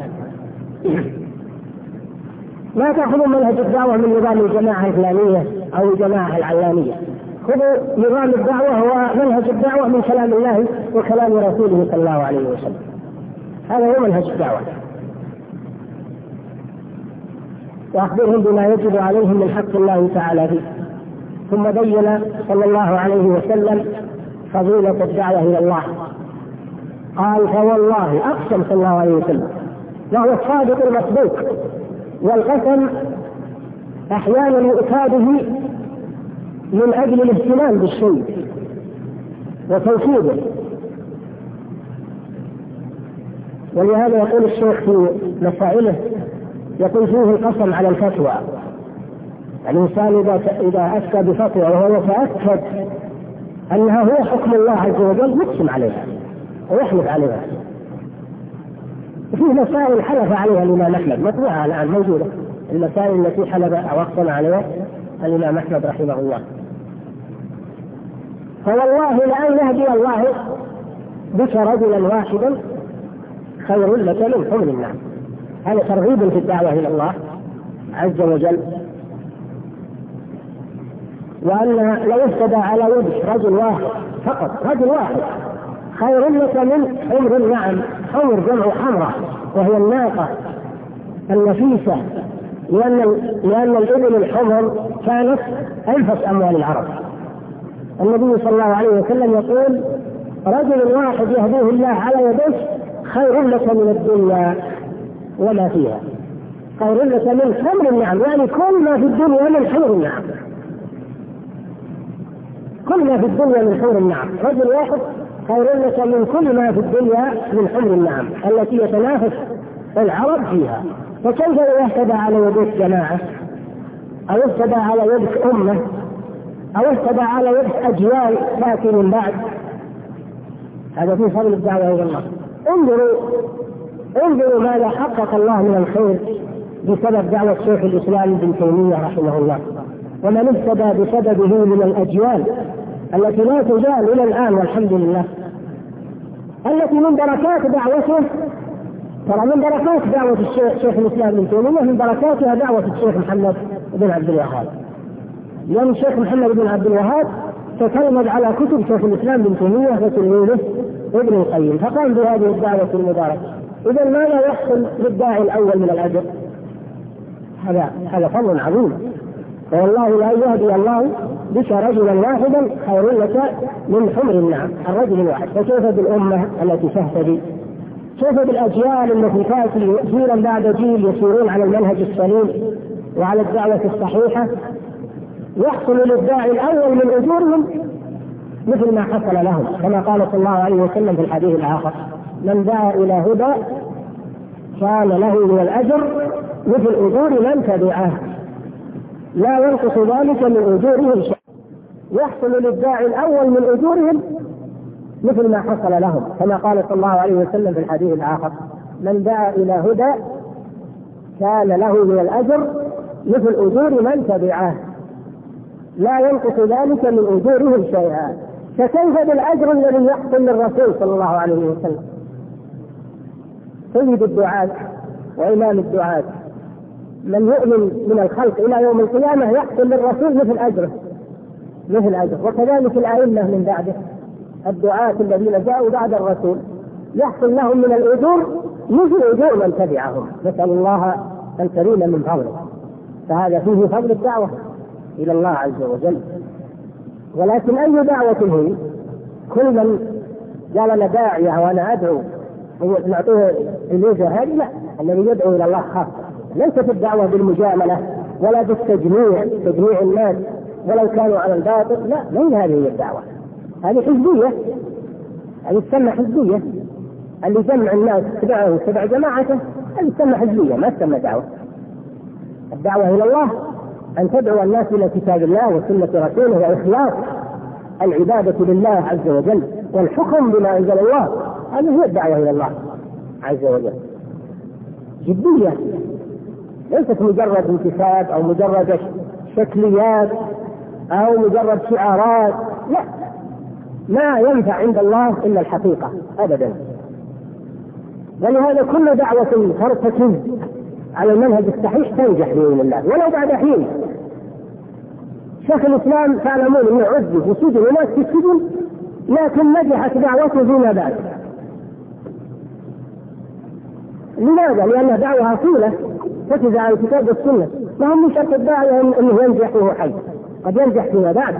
لا تأخذوا منهج الدعوة من نظام الجماعة الفلانية أو الجماعة العلانية. خذوا نظام الدعوة هو منهج الدعوة من كلام الله وكلام رسوله صلى الله عليه وسلم. هذا هو منهج الدعوة. وأخبرهم بما يجب عليهم من حق الله تعالى فيه. ثم بين صلى الله عليه وسلم فضيلة الدعوة إلى الله. قال فوالله أقسم صلى الله عليه وسلم، وهو الصادق المصدوق، والقسم أحيانا يؤتى به من أجل الاهتمام بالشيء وتوكيده. ولهذا يقول الشيخ في مسائله يقول فيه القسم على الفتوى. الإنسان إذا أفتى بفتوى وهو يتأكد أنها هو حكم الله عز وجل يقسم عليها ويحلف عليها. وفيه مسائل حلف عليها الإمام أحمد مطبوعة الآن موجودة، المسائل التي حلف أو أقسم عليها الإمام أحمد رحمه الله. فوالله لأن يهدي الله بك رجلا واحدا خير لك من حمر النعم. هذا ترغيب في الدعوة إلى الله عز وجل، وأن لو اهتدى على يد رجل واحد فقط، رجل واحد خير لك من حمر النعم. حمر جمع حمراء وهي الناقة النفيسة، لأن لأن الإبل الحمر كانت أنفس أموال العرب. النبي صلى الله عليه وسلم يقول رجل واحد يهديه الله على يديه خير لك من الدنيا وما فيها. خير لك من حمر النعم، يعني كل ما في الدنيا من حمر النعم، كل ما في الدنيا من حمر النعم. رجل واحد خير لك من كل ما في الدنيا من حمر النعم التي يتنافس العرب فيها. فكيف لو اهتدى على يدك جماعة، أو اهتدى على يدك أمة، أو اهتدى على يدك أجيال تأتي من بعد؟ هذا في فضل الدعوة إلى الله. انظروا انظروا ماذا حقق الله من الخير بسبب دعوة شيخ الإسلام ابن تيمية رحمه الله، ومن اهتدى بسببه من الأجيال التي لا تزال إلى الآن والحمد لله، التي من بركات دعوته. ترى من بركات دعوة الشيخ شيخ الإسلام ابن تيمية من بركاتها دعوة الشيخ محمد بن عبد الوهاب، لأن الشيخ محمد بن عبد الوهاب تتلمذ على كتب شيخ الإسلام ابن تيمية وتلميذه ابن القيم، فقام بهذه الدعوة المباركة. إذا ماذا يحصل للداعي الأول من الأجر؟ هذا هذا فضل عظيم. والله لا يهدي الله بك رجلا واحدا خير لك من حمر النعم، الرجل الواحد. فكيف بالأمة التي تهتدي؟ كيف بالأجيال التي تأتي جيلا بعد جيل يسيرون على المنهج السليم وعلى الدعوة الصحيحة؟ يحصل للداعي الأول من أجورهم مثل ما حصل لهم، كما قال صلى الله عليه وسلم في الحديث الآخر: من دعا إلى هدى كان له من الأجر مثل أجور من تبعه لا ينقص ذلك من أجورهم شيء. يحصل للداعي الأول من أجورهم مثل ما حصل لهم، كما قال صلى الله عليه وسلم في الحديث الآخر: من دعا إلى هدى كان له من الأجر مثل أجور من تبعه لا ينقص ذلك من أجورهم شيئا. فكيف بالأجر الذي يحصل للرسول صلى الله عليه وسلم سيد الدعاة وإمام الدعاة، من يؤمن من الخلق إلى يوم القيامة يحصل للرسول مثل أجره مثل أجر. وكذلك الأئمة من بعده، الدعاة الذين جاءوا بعد الرسول يحصل لهم من الأجور مثل أجور من تبعهم. نسأل الله الكريم من فضله. فهذا فيه فضل الدعوة إلى الله عز وجل. ولكن أي دعوة هي؟ كل من قال أنا داعية وأنا أدعو نعطيه الميزة هذه؟ لا، الذي يدعو إلى الله خاصة. ليست الدعوة بالمجاملة ولا بالتجميع تجميع الناس ولو كانوا على الباطل، لا، من هذه هي الدعوة. هذه حزبية، هذه تسمى حزبية. اللي جمع الناس تبعه تبع جماعته هذه تسمى حزبية، ما تسمى دعوة. الدعوة إلى الله أن تدعو الناس إلى كتاب الله وسنة رسوله وإخلاص العبادة لله عز وجل والحكم بما أنزل الله. هذه هي الدعوة إلى الله عز وجل. جدية، ليست مجرد انتساب أو مجرد شكليات أو مجرد شعارات، لا، ما ينفع عند الله إلا الحقيقة أبدا. ولهذا كل دعوة ترتكز على المنهج الصحيح تنجح بإذن الله ولو بعد حين. شيخ الإسلام تعلمون أنه عذب وسجن وناس في السجن، لكن نجحت دعوته فيما بعد. لماذا؟ لأنها دعوة أصيلة تركز على الكتاب والسنة. ما هم من شرط الداعية أنه ينجح وهو حي، قد ينجح فيما بعد.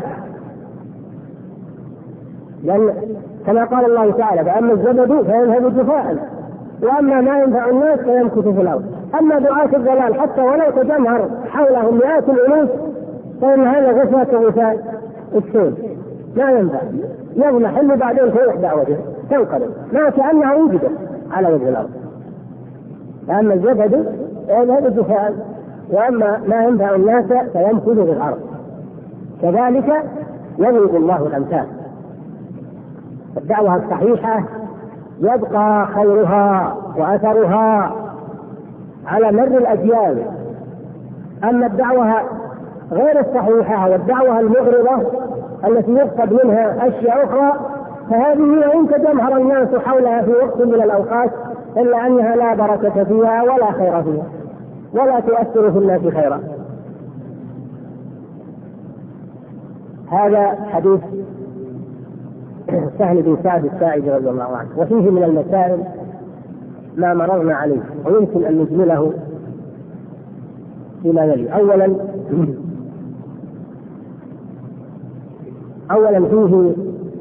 لأن كما قال الله تعالى: فأما الزبد فيذهب جفاء وأما ما ينفع الناس فيمكث في الأرض. أما دعاة الضلال حتى ولو تجمهر حولهم مئات الألوف فإن هذا غثاء كغثاء السيل، لا ينفع، يضمح اللي بعدين تروح دعوته تنقلب ما كأنها وجدت على وجه الأرض. فأما الزبد فيذهب جفاء وأما ما ينفع الناس فيمكث في الأرض. كذلك يضرب الله الأمثال. الدعوة الصحيحة يبقى خيرها وأثرها على مر الأجيال. أما الدعوة غير الصحيحة والدعوة المغرضة التي يفقد منها أشياء أخرى فهذه وإن تجمهر الناس حولها في وقت من الأوقات إلا أنها لا بركة فيها ولا خير فيها ولا تؤثر في الناس خيرا. هذا حديث سهل بن سعد الساعدي رضي الله عنه، وفيه من المسائل ما مررنا عليه ويمكن أن نجمله فيما يلي. أولا أولا فيه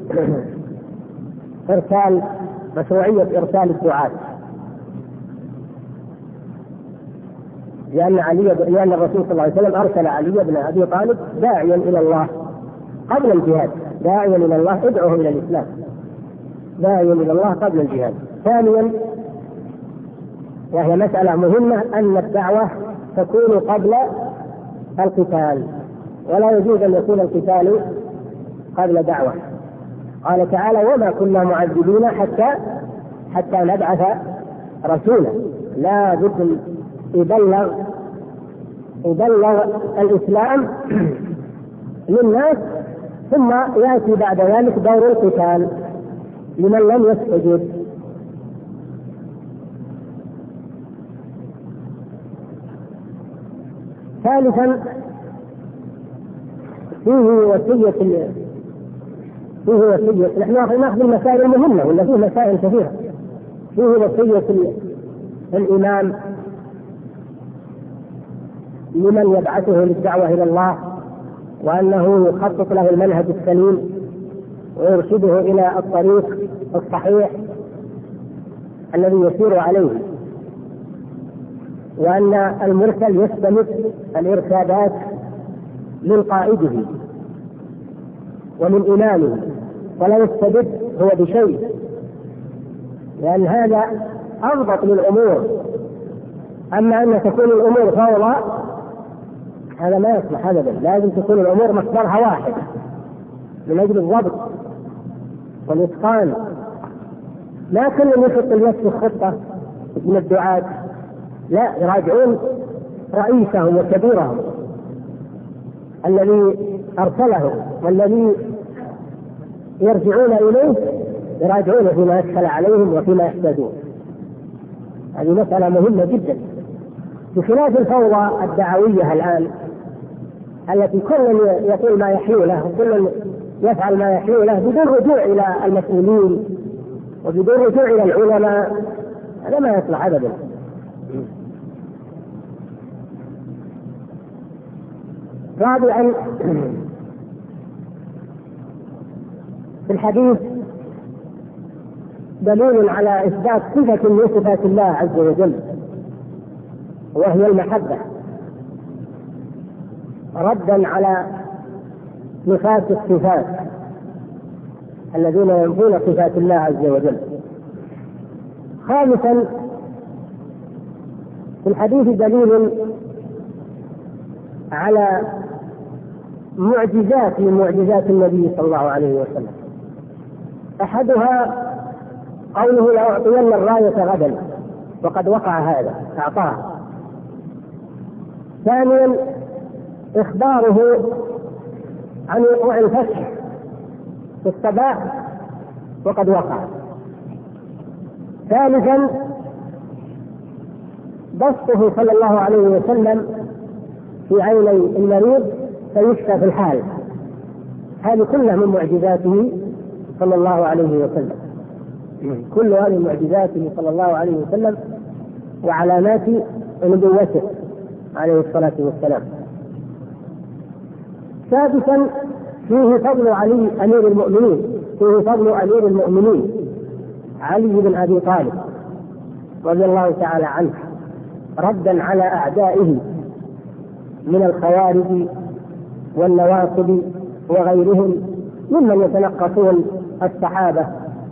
إرسال مشروعية إرسال الدعاة. لأن علي لأن الرسول صلى الله عليه وسلم أرسل علي بن أبي طالب داعيا إلى الله قبل الجهاد، داعيا إلى الله ادعوه إلى الإسلام، داعيا إلى الله قبل الجهاد. ثانيا، وهي مسألة مهمة، أن الدعوة تكون قبل القتال، ولا يجوز أن يكون القتال قبل دعوة. قال تعالى: وما كنا معذبين حتى حتى نبعث رسولا. لا بد يبلغ يبلغ الإسلام للناس، ثم يأتي بعد ذلك دور القتال لمن لم يستجب. ثالثا، فيه وصية فيه وصية نحن نأخذ المسائل المهمة ولا فيه مسائل كثيرة. فيه وصية الإمام لمن يبعثه للدعوة إلى الله، وأنه يخطط له المنهج السليم ويرشده إلى الطريق الصحيح الذي يسير عليه، وأن المرسل يستمد الإرشادات من قائده ومن إمامه، ولا يستبد هو بشيء، لأن هذا أضبط للأمور. أما أن تكون الأمور فوضى هذا ما يصلح أبدا، لازم تكون الأمور مصدرها واحد من أجل الضبط والإتقان. لا كل يحط لنفسه خطة من الدعاة، لا، يراجعون رئيسهم وكبيرهم الذي أرسله والذي يرجعون إليه، يراجعون فيما يدخل عليهم وفيما يحتاجون. هذه مسألة مهمة جدا، بخلاف الفوضى الدعوية الآن التي كل يقول ما يحلو له وكل يفعل ما يحلو له بدون رجوع إلى المسؤولين وبدون رجوع إلى العلماء. هذا ما يصلح أبدا. رابعا، في الحديث دليل على إثبات صفة من صفات الله عز وجل، وهي المحبة، ردا على نفاة الصفات الذين ينفون صفات الله عز وجل. خامسا، في الحديث دليل على معجزات من معجزات النبي صلى الله عليه وسلم. أحدها قوله: لأعطين الراية غدا، وقد وقع هذا، أعطاه. ثانيا، إخباره عن وقوع الفتح في الصباح، وقد وقع. ثالثا، بسطه صلى الله عليه وسلم في عيني المريض فيشفى في الحال. هذه كلها من معجزاته صلى الله عليه وسلم، كل هذه معجزاته صلى الله عليه وسلم وعلامات نبوته عليه الصلاة والسلام. سادسا، فيه فضل علي أمير المؤمنين، فيه فضل أمير المؤمنين علي بن أبي طالب رضي الله تعالى عنه، ردا على أعدائه من الخوارج والنواصب وغيرهم ممن يتنقصون الصحابة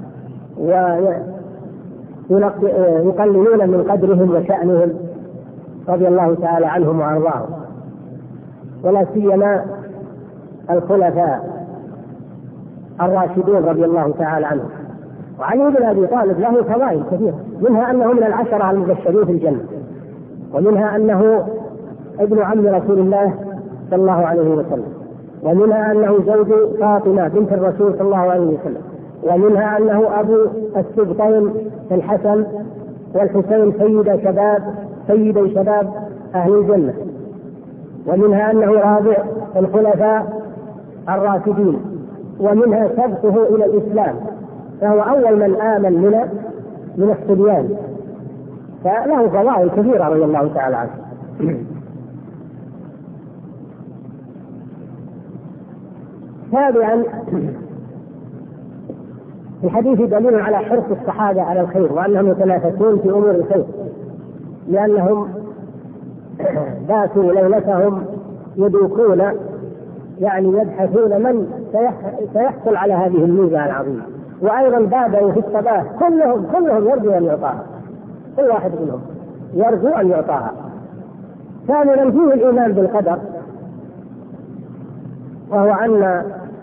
ويقللون من قدرهم وشأنهم رضي الله تعالى عنهم وأرضاهم، ولا سيما الخلفاء الراشدون رضي الله تعالى عنهم. وعلي بن أبي طالب له فضائل كثيرة، منها أنه من العشرة المبشرين في الجنة، ومنها أنه ابن عم رسول الله صلى الله عليه وسلم، ومنها أنه زوج فاطمة بنت الرسول صلى الله عليه وسلم، ومنها أنه أبو السبطين الحسن والحسين سيد شباب سيدي شباب أهل الجنة، ومنها أنه رابع الخلفاء الراشدين، ومنها سبقه إلى الإسلام، فهو أول من آمن من من الصبيان، فله فضائل كثيرة رضي الله تعالى عنه. سابعا، في الحديث دليل على حرص الصحابة على الخير، وأنهم يتنافسون في أمور الخير، لأنهم باتوا ليلتهم يدوكون، يعني يبحثون من سيحصل على هذه الميزة العظيمة. وأيضا بادوا في الصباح كلهم كلهم يرجو أن يعطاها، كل واحد منهم يرجو أن يعطاها. ثانيا فيه الإيمان بالقدر، وهو أن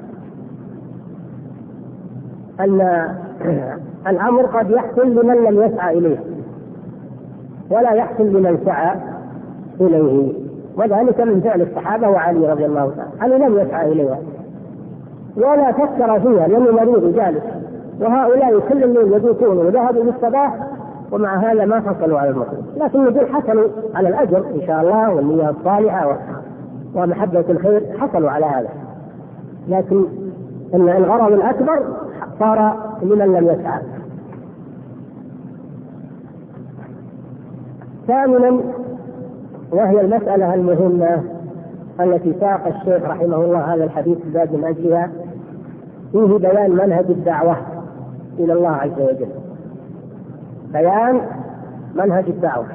أن الأمر قد يحصل لمن لم يسعى إليه ولا يحصل لمن سعى إليه، وذلك من فعل الصحابة وعلي رضي الله عنه. علي لم يسعى إليها ولا فكر فيها لأنه مريض جالس، وهؤلاء كل الليل يدوكون وذهبوا للصباح ومع هذا ما حصلوا على المطلوب، لكن يقول حصلوا على الأجر إن شاء الله والنية الصالحة ومحبة الخير، حصلوا على هذا. لكن إن الغرض الأكبر صار لمن لم يسعى. ثامنا وهي المسألة المهمة التي ساق الشيخ رحمه الله هذا الحديث الباب من أجلها، فيه بيان منهج الدعوة إلى الله عز وجل، بيان منهج الدعوة،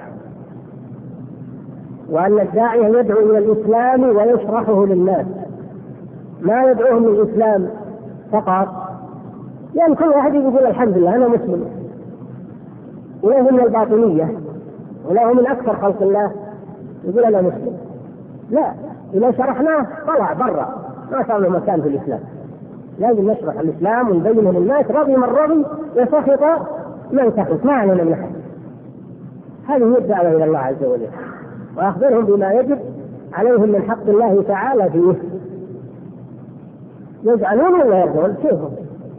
وأن الداعية يدعو إلى الإسلام ويشرحه للناس، ما يدعوهم للإسلام فقط، يعني كل واحد يقول الحمد لله أنا مسلم، وله من الباطنية وله من أكثر خلق الله يقول أنا مسلم. لا، إذا شرحناه طلع برا ما صار له مكان في الإسلام. لازم نشرح الإسلام ونبينه للناس، رضي من رضي وسخط من سخط، ما علينا من أحد. هذه هي الدعوة إلى الله عز وجل، وأخبرهم بما يجب عليهم من حق الله تعالى فيه. يجعلون ولا يرضون كيفهم.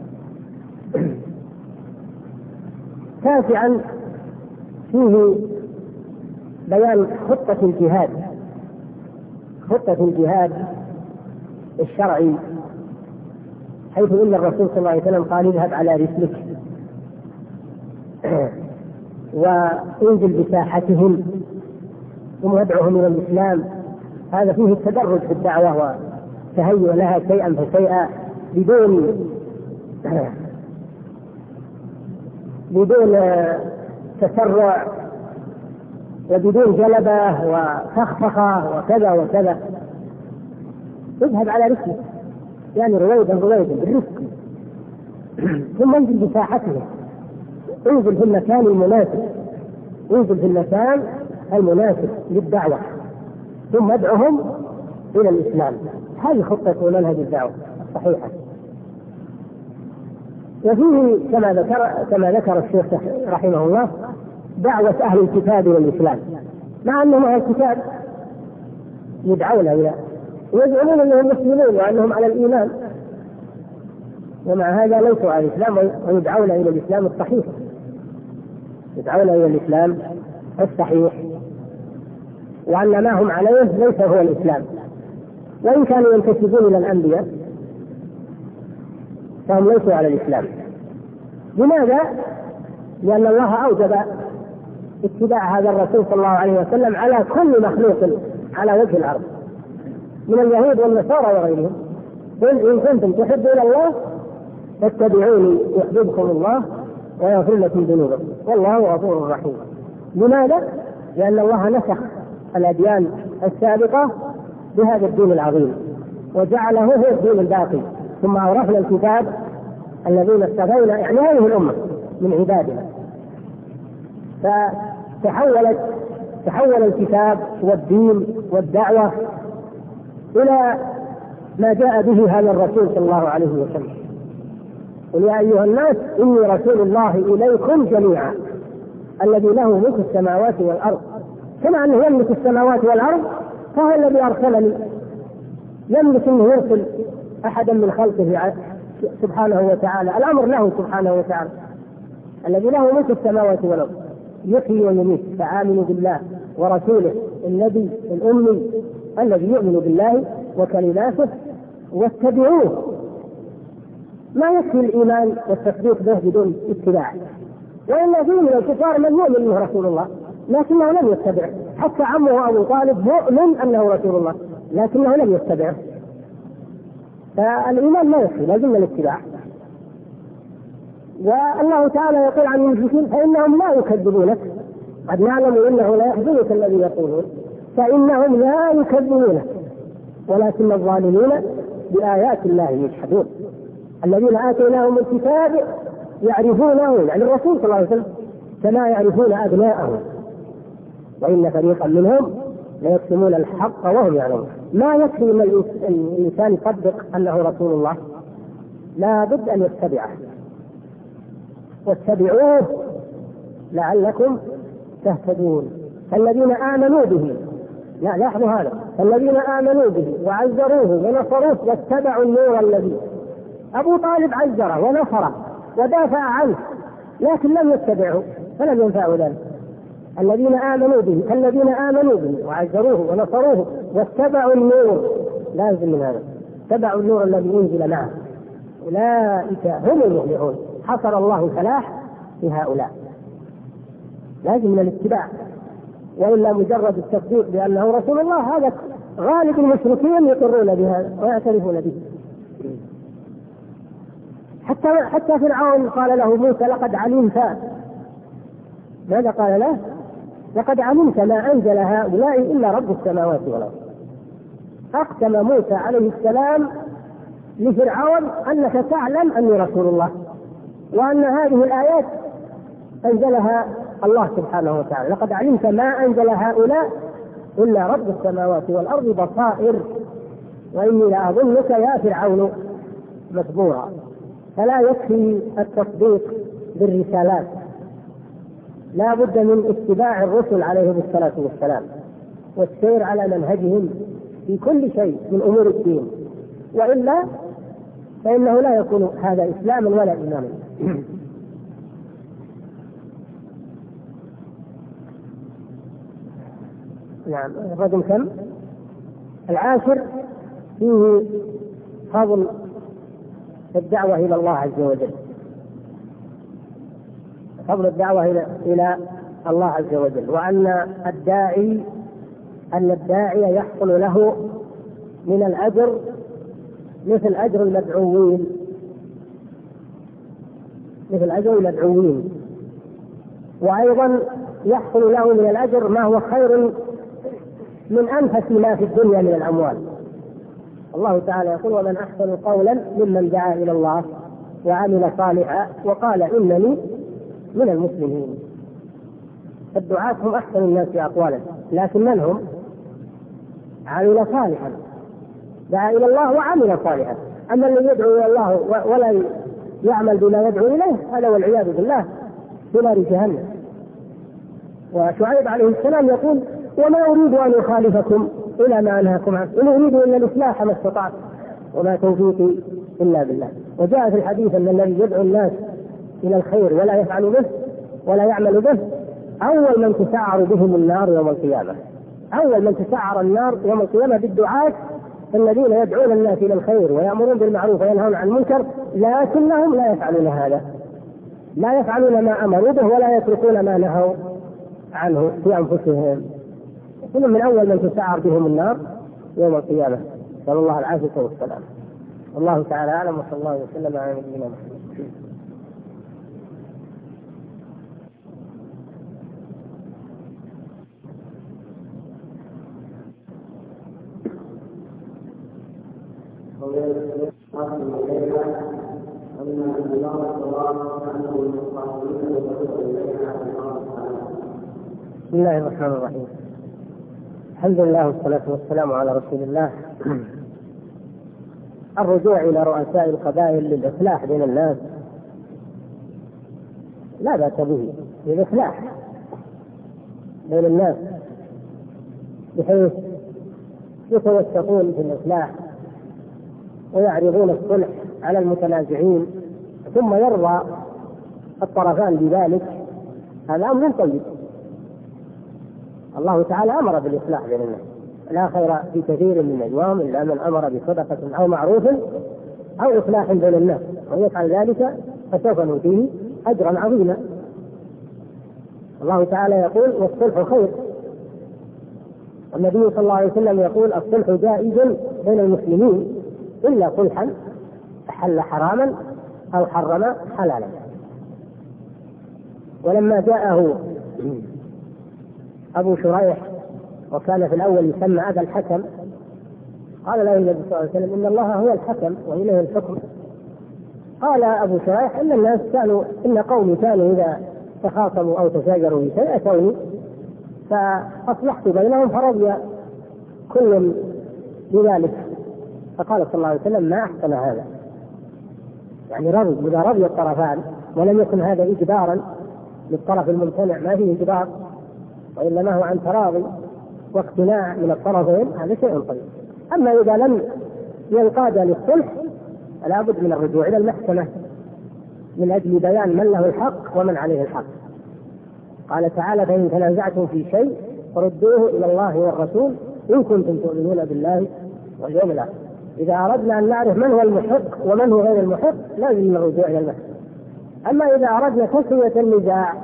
تاسعا فيه بيان خطة الجهاد، خطة الجهاد الشرعي، حيث إن الرسول صلى الله عليه وسلم قال اذهب على رسلك وانزل بساحتهم ثم ادعوهم إلى الإسلام. هذا فيه التدرج في الدعوة وتهيئ لها شيئا فشيئا بدون بدون تسرع وبدون جلبة وفخفخة وكذا وكذا. اذهب على رسلك، يعني رويدا رويدا بالرفق، ثم انزل بساحته، انزل في المكان المناسب، انزل في المكان المناسب للدعوة، ثم ادعهم إلى الإسلام. هذه خطة ومنهج الدعوة الصحيحة. وفيه كما ذكر كما ذكر الشيخ رحمه الله دعوة أهل الكتاب إلى الإسلام، مع أنهم أهل الكتاب يدعون إلى ويزعمون أنهم مسلمون وأنهم على الإيمان، ومع هذا ليسوا على الإسلام ويدعون إلى الإسلام الصحيح، يدعون إلى الإسلام الصحيح، وأن ما هم عليه ليس هو الإسلام. وإن كانوا ينتسبون إلى الأنبياء فهم ليسوا على الإسلام. لماذا؟ لأن الله أوجب اتباع هذا الرسول صلى الله عليه وسلم على كل مخلوق على وجه الأرض من اليهود والنصارى وغيرهم. قل إن كنتم تحبون الله فاتبعوني يحببكم الله ويغفر لكم ذنوبكم والله غفور رحيم. لماذا؟ لأن الله نسخ الأديان السابقة بهذا الدين العظيم وجعله هو الدين الباقي، ثم أورثنا الكتاب الذين استغينا، يعني هذه الأمة من عبادنا. فتحولت تحول الكتاب والدين والدعوة إلى ما جاء به هذا الرسول صلى الله عليه وسلم. قل يا أيها الناس إني رسول الله إليكم جميعا الذي له ملك السماوات والأرض. كما أنه يملك السماوات والأرض فهو الذي أرسلني، يملك أنه يرسل أحدا من خلقه سبحانه وتعالى. الأمر له سبحانه وتعالى الذي له ملك السماوات والأرض يحيي ويميت. فآمنوا بالله ورسوله النبي الأمي الذي يؤمن بالله وكلماته واتبعوه. ما يكفي الإيمان والتصديق به بدون اتباع، وإن فيه من الكفار من يؤمن أنه رسول الله لكنه لم يتبعه، حتى عمه أبو طالب مؤمن أنه رسول الله لكنه لم يتبعه. فالإيمان ما يكفي، لازم الاتباع. والله تعالى يقول عن المشركين فإنهم لا يكذبونك قد نعلم إنه لا يحزنك الذي يقولون فإنهم لا يكذبونه ولكن الظالمين بآيات الله يجحدون. الذين آتيناهم الكتاب يعرفونه، يعني الرسول صلى الله عليه وسلم، كما يعرفون أبناءهم، وإن فريقا منهم ليكتمون الحق وهم يعلمون. ما يكفي أن الإنسان يصدق أنه رسول الله، لا بد أن يتبعه، واتبعوه لعلكم تهتدون. فالذين آمنوا به، لا لاحظوا هذا، الذين آمنوا به وعزروه ونصروه واتبعوا النور الذي، أبو طالب عزره ونصره ودافع عنه لكن لم يتبعه فلم ينفعوا ذلك. الذين آمنوا به، الذين آمنوا به وعزروه ونصروه واتبعوا النور، لازم من هذا، اتبعوا النور الذي أنزل معه، أولئك هم المفلحون. حصر الله الفلاح في هؤلاء، لازم من الاتباع، وإلا مجرد التصديق بأنه رسول الله هذا غالب المشركين يقرون بهذا ويعترفون به. حتى حتى فرعون قال له موسى لقد علمت، ماذا قال له؟ لقد علمت ما أنزل هؤلاء إلا رب السماوات والأرض. أقسم موسى عليه السلام لفرعون أنك تعلم أني رسول الله، وأن هذه الآيات أنزلها الله سبحانه وتعالى. لقد علمت ما أنزل هؤلاء إلا رب السماوات والأرض بصائر وإني لأظنك يا فرعون مثبورا. فلا يكفي التصديق بالرسالات، لا بد من اتباع الرسل عليهم الصلاة والسلام والسير على منهجهم في كل شيء من أمور الدين، وإلا فإنه لا يكون هذا إسلاما ولا إيمانا. نعم. الرقم كم؟ العاشر فيه فضل الدعوة إلى الله عز وجل، فضل الدعوة إلى إلى الله عز وجل، وأن الداعي أن الداعي يحصل له من الأجر مثل أجر المدعوين، مثل أجر المدعوين، وأيضا يحصل له من الأجر ما هو خير من أنفس ما في الدنيا من الأموال. الله تعالى يقول: ومن أحسن قولا ممن دعا إلى الله وعمل صالحا وقال إنني من المسلمين. الدعاة هم أحسن الناس أقوالا، لكن من هم؟ عمل صالحا، دعا إلى الله وعمل صالحا. أما الذي يدعو إلى الله ولا يعمل بما يدعو إليه هذا والعياذ بالله في نار جهنم. وشعيب عليه السلام يقول: وما أريد أن أخالفكم إلى ما أنهاكم عنه، إن أريد إلا الإصلاح ما استطعت وما توفيقي إلا بالله. وجاء في الحديث أن الذي يدعو الناس إلى الخير ولا يفعل به ولا يعمل به أول من تسعر بهم النار يوم القيامة. أول من تسعر النار يوم القيامة بالدعاة الذين يدعون الناس إلى الخير ويأمرون بالمعروف وينهون عن المنكر، لكنهم لا يفعلون هذا، لا يفعلون ما أمروا به ولا يتركون ما نهوا عنه في أنفسهم. كل من أول من تسعر بهم النار يوم القيامة، نسأل الله العافية والسلام. والله تعالى أعلم، وصلى الله وسلم على نبينا محمد. بسم الله الرحمن الرحيم. الحمد لله والصلاة والسلام على رسول الله. الرجوع إلى رؤساء القبائل للإصلاح بين الناس لا بأس به، للإصلاح بين الناس بحيث يتوسطون في الإصلاح ويعرضون الصلح على المتنازعين ثم يرضى الطرفان بذلك، هذا أمر طيب. الله تعالى أمر بالإصلاح بين الناس: لا خير في كثير من نجواهم إلا من أمر بصدقة أو معروف أو إصلاح بين الناس، ويفعل ذلك فسوف نؤتيه أجرا عظيما. الله تعالى يقول: والصلح خير. والنبي صلى الله عليه وسلم يقول: الصلح جائز بين المسلمين إلا صلحا أحل حراما أو حرم حلالا. ولما جاءه أبو شريح وكان في الأول يسمى أبا الحكم، قال له النبي صلى الله عليه وسلم إن الله هو الحكم وإليه الحكم. قال أبو شريح إن الناس كانوا إن قومي كانوا إذا تخاصموا أو تشاجروا بشيء أتوني فأصلحت بينهم فرضي كل بذلك. فقال صلى الله عليه وسلم ما أحسن هذا، يعني رضي، إذا رضي الطرفان ولم يكن هذا إجبارا للطرف الممتنع، ما فيه إجبار وإنما هو عن تراضي واقتناع من الطرفين، هذا شيء طيب. أما إذا لم ينقاد للصلح فلا بد من الرجوع إلى المحكمة من أجل بيان من له الحق ومن عليه الحق. قال تعالى فإن تنازعتم في شيء فردوه إلى الله والرسول إن كنتم تؤمنون بالله واليوم الآخر. إذا أردنا أن نعرف من هو المحق ومن هو غير المحق لازم الرجوع إلى المحكمة. أما إذا أردنا تسوية النزاع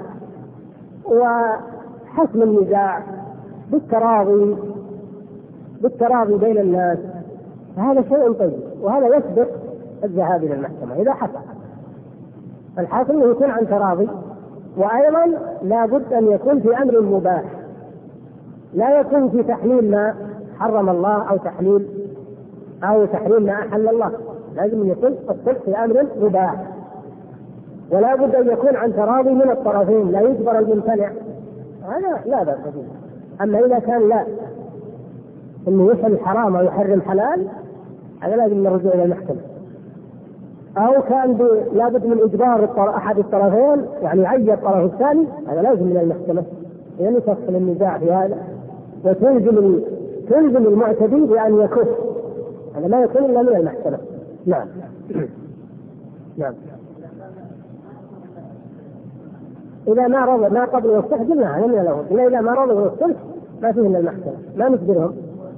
وحسم النزاع بالتراضي بالتراضي بين الناس فهذا شيء طيب، وهذا يسبق الذهاب إلى المحكمة إذا حصل. الحاصل أنه يكون عن تراضي، وأيضا لا بد أن يكون في أمر مباح، لا يكون في تحليل ما حرم الله أو تحليل أو تحريم ما أحل الله. لازم يكون الصلح في أمر مباح، ولا بد أن يكون عن تراضي من الطرفين، لا يجبر الممتنع، هذا لا بأس به. أما إذا كان لا إنه يحل حرام أو يحرم حلال هذا لازم الرجوع إلى المحكمة. أو كان لابد من إجبار أحد الطرفين، يعني يعير الطرف الثاني، هذا لازم من المحكمة يعني تفصل النزاع في هذا وتلزم تلزم المعتدي بأن يكف، هذا ما يكون إلا من المحكمة. نعم نعم. إذا ما رضى ما قبل الصلح قلنا هذا من الأول، إلا إذا ما رضوا الصلح ما فيه إلا المحكمة، ما نجبرهم.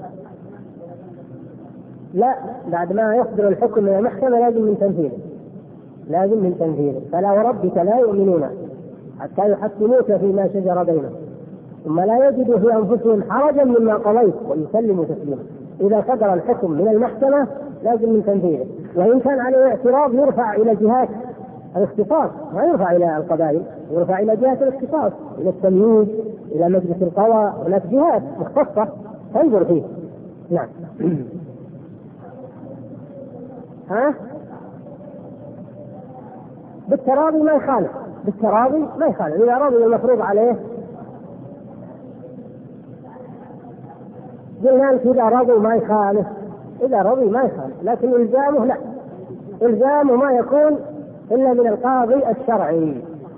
لا، بعد ما يصدر الحكم من المحكمة لازم من تنفيذه، لازم من تنفيذه. فلا وربك لا يؤمنون حتى يحكموك فيما شجر بينهم ثم لا يجدوا في أنفسهم حرجا مما قضيت ويسلموا تسليما. إذا صدر الحكم من المحكمة لازم من تنفيذه، وإن كان عليه اعتراض يرفع إلى جهات الاختصاص، ما يرفع إلى القبائل، يرفع إلى جهات الاختصاص، إلى التمييز، إلى مجلس القضاء، هناك جهات مختصة تنظر فيه. نعم. ها؟ بالتراضي ما يخالف، بالتراضي ما يخالف، إذا رضي المفروض عليه قلنا لك إذا رضي ما يخالف، إذا رضي ما يخالف، لكن إلزامه لا، إلزامه ما يكون إلا من القاضي الشرعي.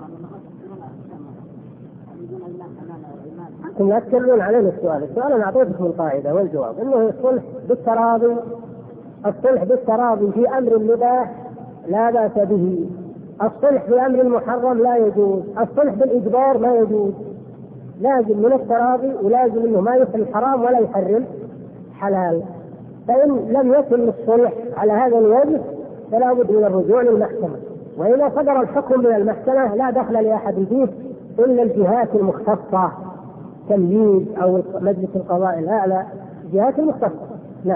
ثم يتكلمون عليه السؤال، السؤال أنا أعطيتكم القاعدة والجواب إنه الصلح بالتراضي، الصلح بالتراضي في أمر مباح لا بأس به، الصلح في أمر محرم لا يجوز، الصلح بالإجبار ما يجوز، لازم من التراضي ولازم إنه ما يحل حرام ولا يحرم حلال. فإن لم يتم الصلح على هذا الوجه فلا بد من الرجوع للمحكمة، وإذا صدر الحكم من المحكمة لا دخل لأحد فيه إلا الجهات المختصة تمييز أو مجلس القضاء الأعلى، الجهات المختصة. نعم.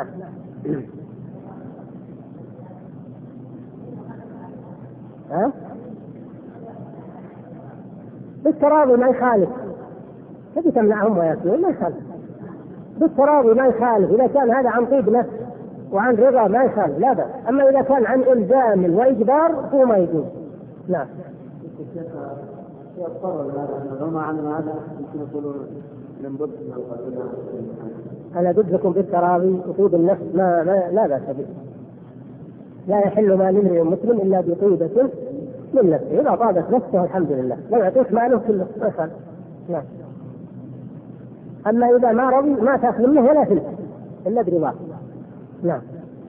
ها؟ بالتراضي ما يخالف، تبي تمنعهم ويأكلون ما يخالف، بالتراضي ما يخالف، إذا كان هذا عن طيب نفس وعن رضا ما يخالف لا بأس. أما إذا كان عن إلزام وإجبار هو ما يجوز. نعم. أنا ضدكم بالتراضي وطيب النفس ما, ما لا بأس به، لا يحل ما لامرئ مسلم إلا بطيبة من نفسه، إذا طابت نفسه الحمد لله، لو يعطيك ماله كله ما يخالف. نعم. أما إذا ما رضي ما تأخذ منه ولا فلس إلا برضاه. نعم.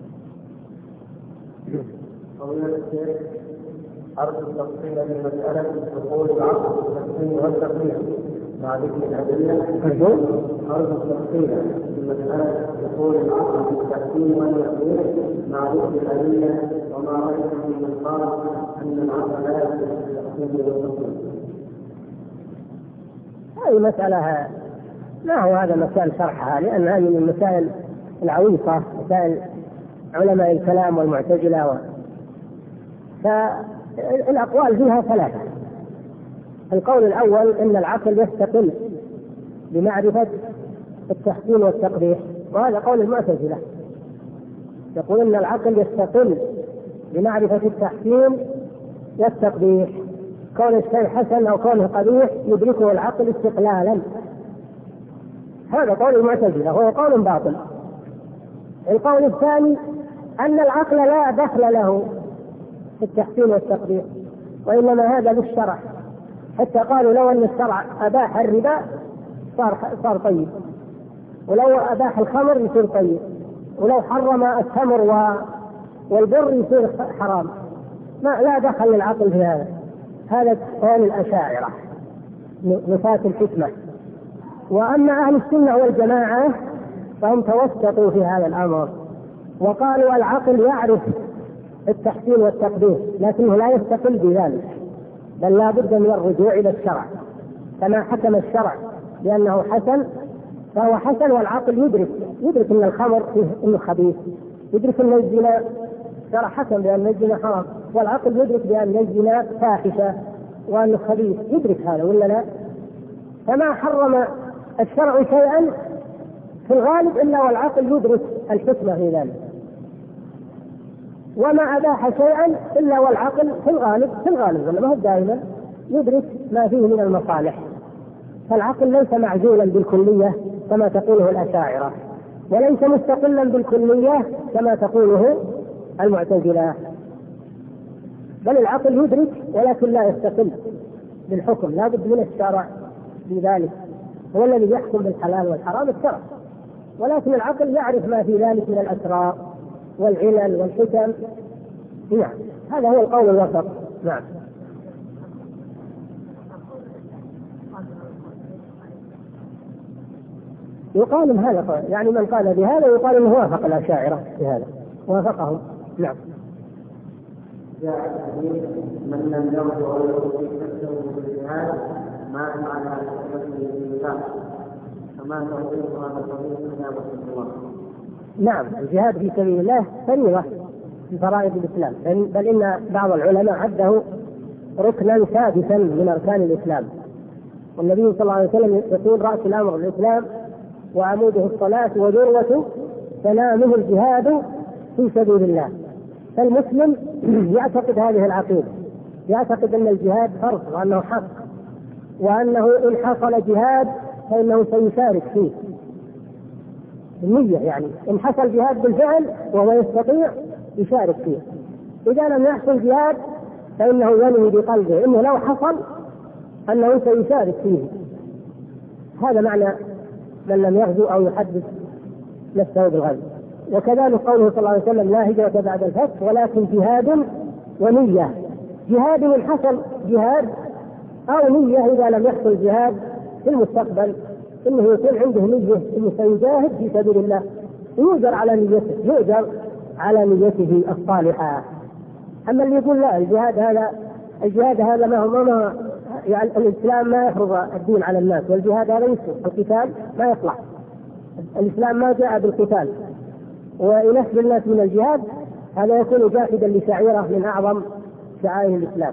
أرجو التفصيل من مسألة دخول العقد بالتقسيم والتقدير مع ذكر الأدلة. أرجو التفصيل من مسألة دخول العقد بالتقسيم والتقدير مع ذكر الأدلة وما رأيته من قال أن العقد لا يصح بالتقسيم والتقدير. هذه مسألة ما هو هذا مكان شرحها، لأن هذه من المسائل العويصة، مسائل علماء الكلام والمعتزلة و... فالأقوال فيها ثلاثة. القول الأول أن العقل يستقل بمعرفة التحسين والتقبيح، وهذا قول المعتزلة، يقول أن العقل يستقل بمعرفة التحسين والتقبيح، كون الشيء حسن أو كونه قبيح يدركه العقل استقلالا. هذا قول المعتزلة، هو قول باطل. القول الثاني أن العقل لا دخل له في التحسين والتقبيح، وإنما هذا بالشرع، حتى قالوا لو أن الشرع أباح الربا صار صار طيب، ولو أباح الخمر يصير طيب، ولو حرم التمر والبر يصير حرام. ما لا دخل للعقل في هذا. هذا قول الأشاعرة نفاة الحكمة. وأما أهل السنة والجماعة فهم توسطوا في هذا الأمر، وقالوا العقل يعرف التحسين والتقبيح لكنه لا يستقل بذلك، بل لا بد من الرجوع إلى الشرع، كما حكم الشرع بأنه حسن فهو حسن، والعقل يدرك يدرك أن الخمر فيه إنه خبيث، يدرك أن الزنا شرع حسن بأن الزنا حرام، والعقل يدرك بأن الزنا فاحشة وأنه خبيث، يدرك هذا ولا لا؟ فما حرم الشرع شيئا في الغالب إلا والعقل يدرك الحكمة في ذلك، وما أباح شيئا إلا والعقل في الغالب في الغالب ولا ما هو دائما يدرك ما فيه من المصالح. فالعقل ليس معزولا بالكلية كما تقوله الأشاعرة، وليس مستقلا بالكلية كما تقوله المعتزلة، بل العقل يدرك ولكن لا يستقل بالحكم، لا بد من الشرع لذلك، هو الذي يحكم بالحلال والحرام الشرع، ولكن العقل يعرف ما في ذلك من الأسرار والعلل والحكم. نعم، هذا هو القول الوسط. نعم. يقال هذا، يعني من قال بهذا يقال انه وافق الأشاعرة بهذا، وافقهم. نعم. جاء الحديث من لم يرد غيره في نفسه بالجهاد ما معنى حكمته بالله، فما توضيح هذا الحديث من الله؟ نعم، الجهاد في سبيل الله فريضة في فرائض الإسلام، بل إن بعض العلماء عده ركنا سادسا من أركان الإسلام، والنبي صلى الله عليه وسلم يقول رأس الأمر الإسلام وعموده الصلاة وذروة سنامه الجهاد في سبيل الله. فالمسلم يعتقد هذه العقيدة، يعتقد أن الجهاد فرض وأنه حق، وأنه إن حصل جهاد فإنه سيشارك فيه النية، يعني إن حصل جهاد بالفعل وهو يستطيع يشارك فيه، إذا لم يحصل جهاد فإنه ينوي بقلبه إنه لو حصل أنه سيشارك فيه. هذا معنى من لم يغزو أو يحدث نفسه بالغزو. وكذلك قوله صلى الله عليه وسلم لا هجرة بعد الفتح ولكن جهاد ونية. جهاد إن حصل جهاد، أو نية إذا لم يحصل جهاد في المستقبل إنه يكون عنده نية إنه سيجاهد في سبيل الله، يؤجر على نيته، يؤجر على نيته الصالحة. أما اللي يقول لا الجهاد هذا الجهاد هذا ما هو ما يعني الإسلام ما يفرض الدين على الناس، والجهاد هذا يسر القتال ما يطلع، الإسلام ما جاء بالقتال وينفذ الناس من الجهاد، هذا يكون جاحدا لشعيرة من أعظم شعائر الإسلام.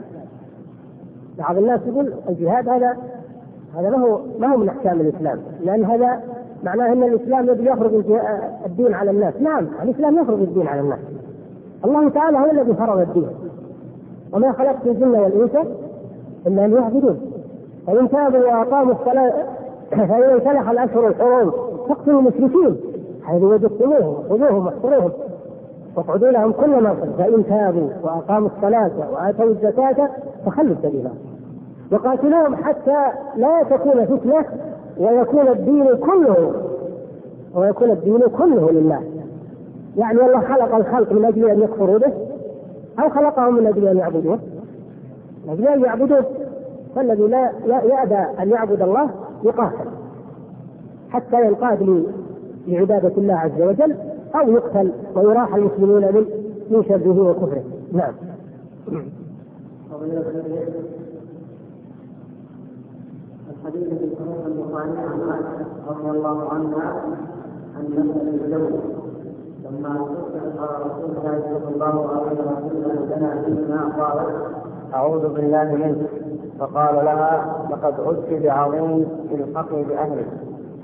بعض الناس يقول الجهاد هذا هذا ما هو ما هو من أحكام الإسلام، لأن هذا معناه أن الإسلام يبي يفرض الدين على الناس. نعم، الإسلام يفرض الدين على الناس، الله تعالى هو الذي فرض الدين، وما خلقت الجن والإنس إلا أن يعبدون، فإن تابوا وأقاموا الصلاة فإذا انسلخ الأشهر الحرم فاقتلوا المشركين حيث وجدتموهم خذوهم واحصروهم واقعدوا لهم كل مرصد، فإن تابوا وأقاموا الصلاة وآتوا الزكاة فخلوا سبيلهم وقاتلوهم حتى لا تكون فتنة ويكون الدين كله ويكون الدين كله لله. يعني الله خلق الخلق من أجل أن يكفروا به أو خلقهم من أجل أن يعبدوه؟ من أجل أن يعبدوه، فالذي لا يأبى أن يعبد الله يقاتل حتى ينقاد لعبادة الله عز وجل أو يقتل ويراح المسلمون من من شره وكفره. نعم. الحديث في صحيح البخاري عن عائشة رضي الله عنها عن مسألة الزوج لما سئل قال رسول الله صلى الله عليه وسلم لنا فيما قالت أعوذ بالله منك، فقال لها لقد عدت بعظيم الحق بأهلك،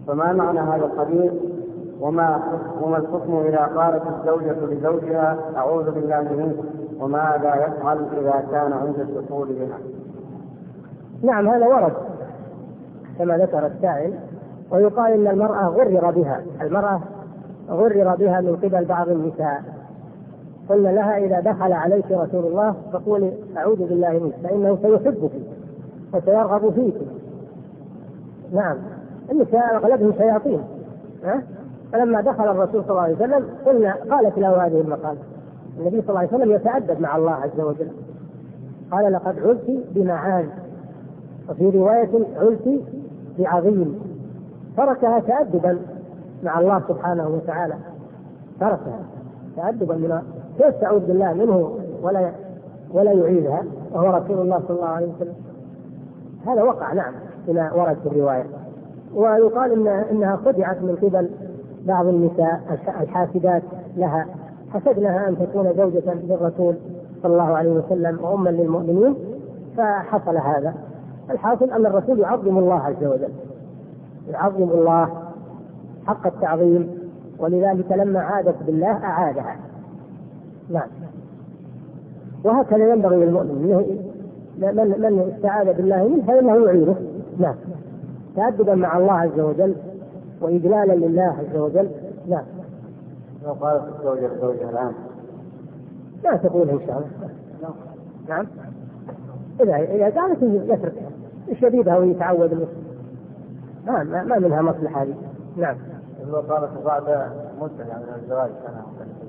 فما معنى هذا الحديث؟ وما وما الحكم إذا قالت الزوجة لزوجها أعوذ بالله منك؟ وماذا يفعل إذا كان عند الدخول بها؟ نعم، هذا ورد كما ذكر السائل، ويقال إن المرأة غرر بها المرأة غرر بها من قبل بعض النساء. قلنا لها إذا دخل عليك رسول الله فقولي أعوذ بالله منك فإنه سيحبك وسيرغب فيك. نعم، النساء أغلبهم شياطين، ها؟ فلما دخل الرسول صلى الله عليه وسلم قلنا قالت له هذه المقالة. النبي صلى الله عليه وسلم يتأدب مع الله عز وجل، قال لقد علت بمعاذ، وفي رواية علت بعظيم، تركها تأدبا مع الله سبحانه وتعالى، تركها تأدبا منه. كيف تعوذ بالله منه ولا ولا يعيدها وهو رسول الله صلى الله عليه وسلم؟ هذا وقع نعم كما ورد في الرواية. ويقال إن إنها خدعت من قبل بعض النساء الحاسدات لها، حسدناها أن تكون زوجة للرسول صلى الله عليه وسلم وأما للمؤمنين فحصل هذا. الحاصل أن الرسول يعظم الله عز وجل، يعظم الله حق التعظيم، ولذلك لما عادت بالله أعادها. نعم، وهكذا ينبغي للمؤمن من من استعاذ بالله منه فإنه يعينه. نعم، تأدبا مع الله عز وجل وإجلالا لله عز وجل. نعم. لو قالت الزوجة الزوجة الآن لا تقول إن شاء الله. نعم، إذا إذا كانت يترك الشديدة ويتعود له ما ما منها مصلحة لي. نعم. لو قالت بعد مدة يعني من الزواج سنة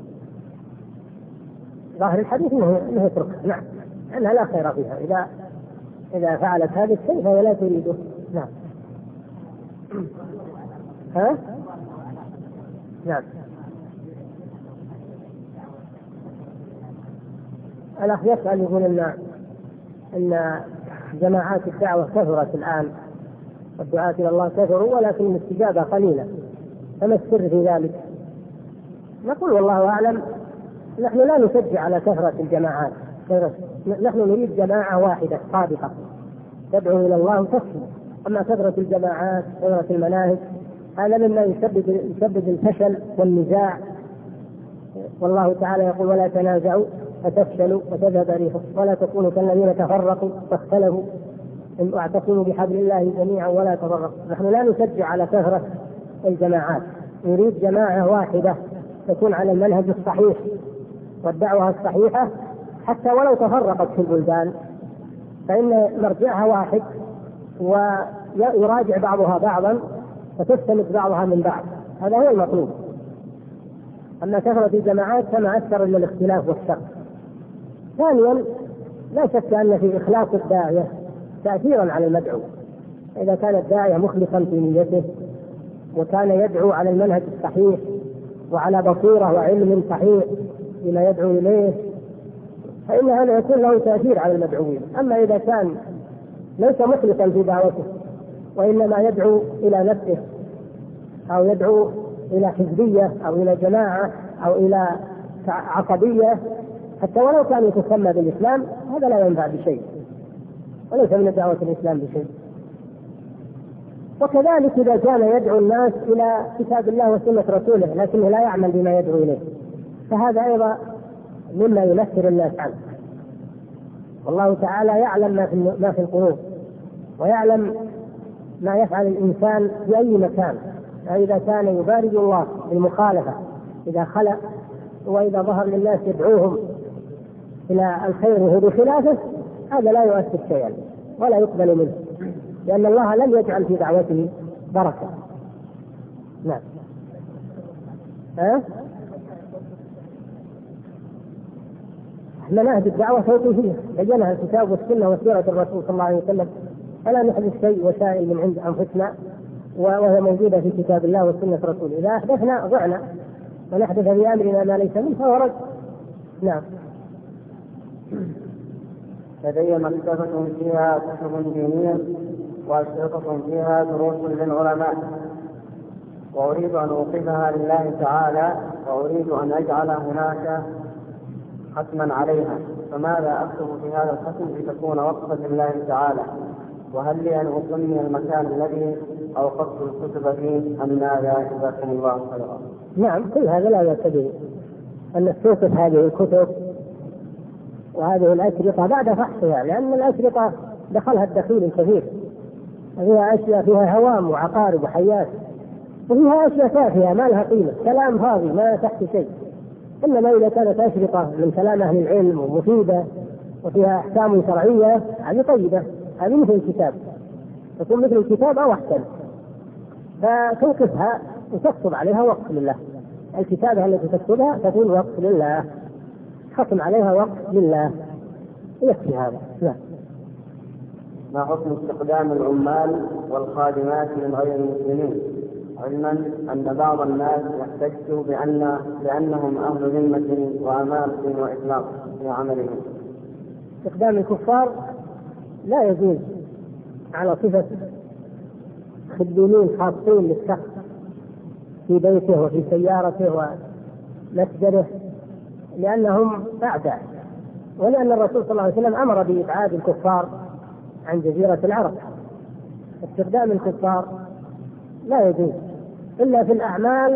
ظاهر الحديث انه انه يتركها. نعم، انها لا خير فيها اذا اذا فعلت هذا الشيء فهي لا تريده. نعم. ها؟ نعم. الأخ يسأل يقول إن إن جماعات الدعوة كثرت الآن والدعاة إلى الله كثروا ولكن الاستجابة قليلة، فما السر في ذلك؟ نقول والله أعلم، نحن لا نشجع على كثرة الجماعات، نحن نريد جماعة واحدة صادقة تدعو إلى الله وتكفي. أما كثرة الجماعات كثرة المناهج هذا مما يسبب يسبب الفشل والنزاع. والله تعالى يقول ولا تنازعوا فتفشلوا وتذهب ريحكم ولا تكونوا كالذين تفرقوا واختلفوا واعتصموا بحبل الله جميعا ولا تفرقوا. نحن لا نشجع على كثرة الجماعات، نريد جماعة واحدة تكون على المنهج الصحيح والدعوة الصحيحة، حتى ولو تفرقت في البلدان فإن مرجعها واحد ويراجع بعضها بعضا فتستمد بعضها من بعض، هذا هو المطلوب. أما كثرة الجماعات فما أكثر إلا الاختلاف والشر. ثانيا، لا شك أن في إخلاص الداعية تأثيرا على المدعو، إذا كان الداعية مخلصا في نيته وكان يدعو على المنهج الصحيح وعلى بصيرة وعلم صحيح بما يدعو إليه فإن هذا يكون له تأثير على المدعوين. أما إذا كان ليس مخلصا في دعوته وإنما يدعو إلى نفسه أو يدعو إلى حزبية أو إلى جماعة أو إلى عصبية حتى ولو كان يتسمى بالإسلام، هذا لا ينفع بشيء وليس من دعوة الإسلام بشيء. وكذلك إذا كان يدعو الناس إلى كتاب الله وسنة رسوله لكنه لا يعمل بما يدعو إليه فهذا أيضا مما ينفر الناس عنه. والله تعالى يعلم ما في القلوب ويعلم ما يفعل الإنسان في أي مكان، فإذا كان يبارز الله بالمخالفة إذا خلق وإذا ظهر للناس يدعوهم إلى الخير وهو بخلافه هذا لا يؤثر شيئا ولا يقبل منه، لأن الله لم يجعل في دعوته بركة. نعم. ها؟ مناهج الدعوة توقيفية بينها الكتاب والسنة وسيرة الرسول صلى الله عليه وسلم، فلا نحدث شيء وسائل من عند أنفسنا وهي موجودة في كتاب الله وسنة رسوله. إذا أحدثنا ضعنا ونحدث في أمرنا ما ليس منه فهو رد. نعم. لدي مكتبة فيها كتب دينية وأشرطة فيها دروس للعلماء وأريد أن أوقفها لله تعالى وأريد أن أجعل هناك ختما عليها، فماذا أكتب في هذا الختم لتكون وقفا لله تعالى؟ وهل لي أن أسمي المكان الذي أوقفت الكتب فيه أم ماذا؟ جزاكم الله خيرا. نعم، كل هذا لا يعتبر أن توقف هذه الكتب وهذه الأشرطة بعد فحصها، لأن الأشرطة دخلها الدخيل الكثير، فيها أشياء فيها هوام وعقارب وحيات، وفيها أشياء تافهة ما لها قيمة، كلام فاضي ما تحت شيء. إنما إذا كانت أشرطة من كلام أهل العلم ومفيدة وفيها أحكام شرعية هذه طيبة، هذه مثل الكتاب، تكون مثل الكتاب أو أحسن، فتوقفها وتكتب عليها وقت لله. الكتابة التي تكتبها تكون وقت لله، ختم عليها وقت لله، يكفي هذا. لا. ما حكم استخدام العمال والخادمات من غير المسلمين، علما أن بعض الناس يحتج بأن لأنهم أهل ذمة وأمانة وإخلاص في عملهم؟ استخدام الكفار لا يجوز على صفة خدمين خاصين للشخص في بيته وفي سيارته ومسجده، لأنهم أعداء، ولأن الرسول صلى الله عليه وسلم أمر بإبعاد الكفار عن جزيرة العرب. استخدام الكفار لا يجوز إلا في الأعمال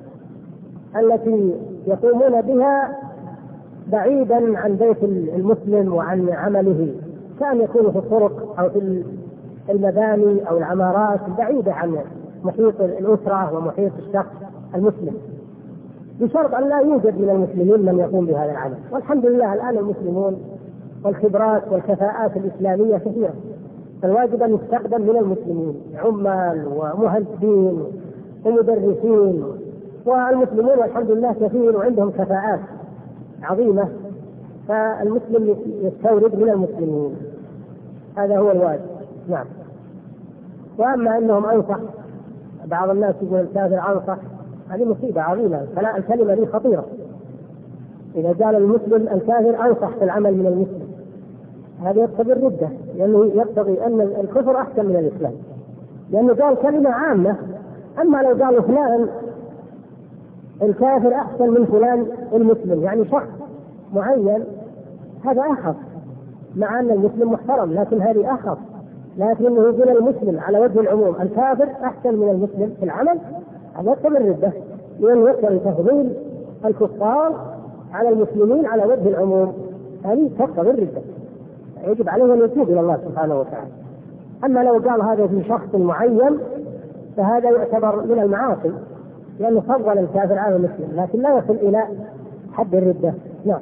التي يقومون بها بعيدا عن بيت المسلم وعن عمله، كان يكون في الطرق أو في المباني أو العمارات بعيدة عن محيط الأسرة ومحيط الشخص المسلم، بشرط أن لا يوجد من المسلمين من يقوم بهذا العمل. والحمد لله الآن المسلمون والخبرات والكفاءات الإسلامية كثيرة، فالواجب أن يستخدم من المسلمين عمال ومهندسين ومدرسين، والمسلمون والحمد لله كثير وعندهم كفاءات عظيمة، فالمسلم يستورد من المسلمين، هذا هو الواجب. نعم. وأما أنهم أنصح، بعض الناس يقول الكافر أنصح، هذه مصيبة عظيمة، فلا الكلمة دي خطيرة. إذا قال المسلم الكافر أنصح في العمل من المسلم، هذا يقتضي الردة، لأنه يقتضي أن الكفر أحسن من الإسلام، لأنه قال كلمة عامة. أما لو قالوا فلان الكافر أحسن من فلان المسلم، يعني شخص معين، هذا أخف، مع أن المسلم محترم لكن هذه أخف، لكنه يقول المسلم على وجه العموم الكافر أحسن من المسلم في العمل، هذا يقتضي الردة، لأنه يقتضي تفضيل الكفار على المسلمين على وجه العموم، هذه تقتضي الردة، يجب عليه أن يتوب إلى الله سبحانه وتعالى. أما لو قال هذا في شخص معين فهذا يعتبر من المعاصي، لأنه فضل الكافر على المسلم، لكن لا يصل إلى حد الردة. نعم.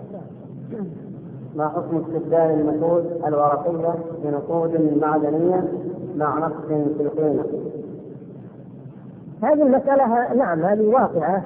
ما حكم استبدال النقود الورقية بنقود معدنية مع نقص في القيمة؟ هذه المسألة نعم هذه واقعة،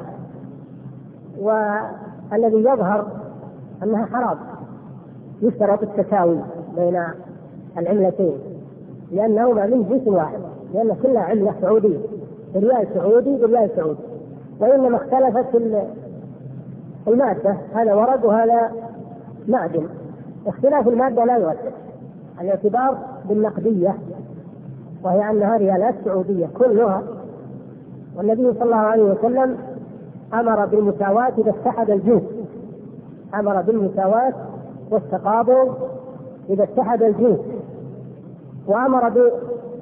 والذي يظهر أنها حرام. يشترط التساوي بين العملتين لأنهما من جنس واحد، لأن كلها عملة سعودية، ريال سعودي بريال سعودي، وإنما اختلفت المادة، هذا ورق وهذا معدن. اختلاف المادة لا يؤثر، الاعتبار بالنقدية، وهي أنها ريالات سعودية كلها. والنبي صلى الله عليه وسلم أمر بالمساواة إذا اتحد الجنس، أمر بالمساواة والتقابل إذا اتحد الجنس، وأمر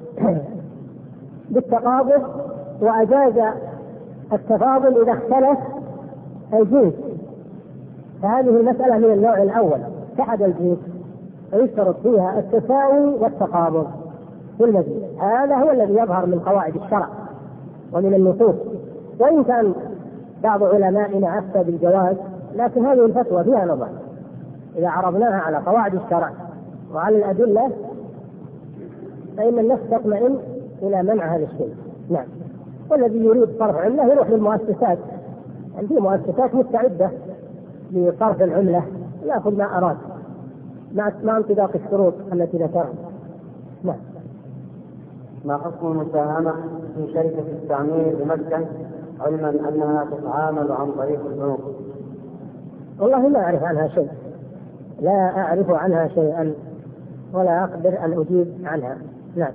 بالتقابل وأجاز التفاضل إذا اختلف الجنس. فهذه المسألة من النوع الأول، اتحد الجنس فيشترط فيها التساوي والتقابل في المزيد. هذا هو الذي يظهر من قواعد الشرع ومن النصوص، وإن كان بعض علمائنا أفتى بالجواز، لكن هذه الفتوى فيها نظر، إذا عرضناها على قواعد الشرع وعلى الأدلة فإن النفس تطمئن إلى منع هذا الشيء. نعم. والذي يريد صرف عملة يروح للمؤسسات، عندي مؤسسات مستعدة لصرف العملة، يأخذ ما أراد مع مع انطباق الشروط التي ذكرها. نعم. ما حكم المساهمة في شركة التعمير بمكة علما أنها تتعامل عن طريق البنوك؟ والله لا أعرف عنها شيء، لا أعرف عنها شيئا ولا أقدر أن أجيب عنها. نعم.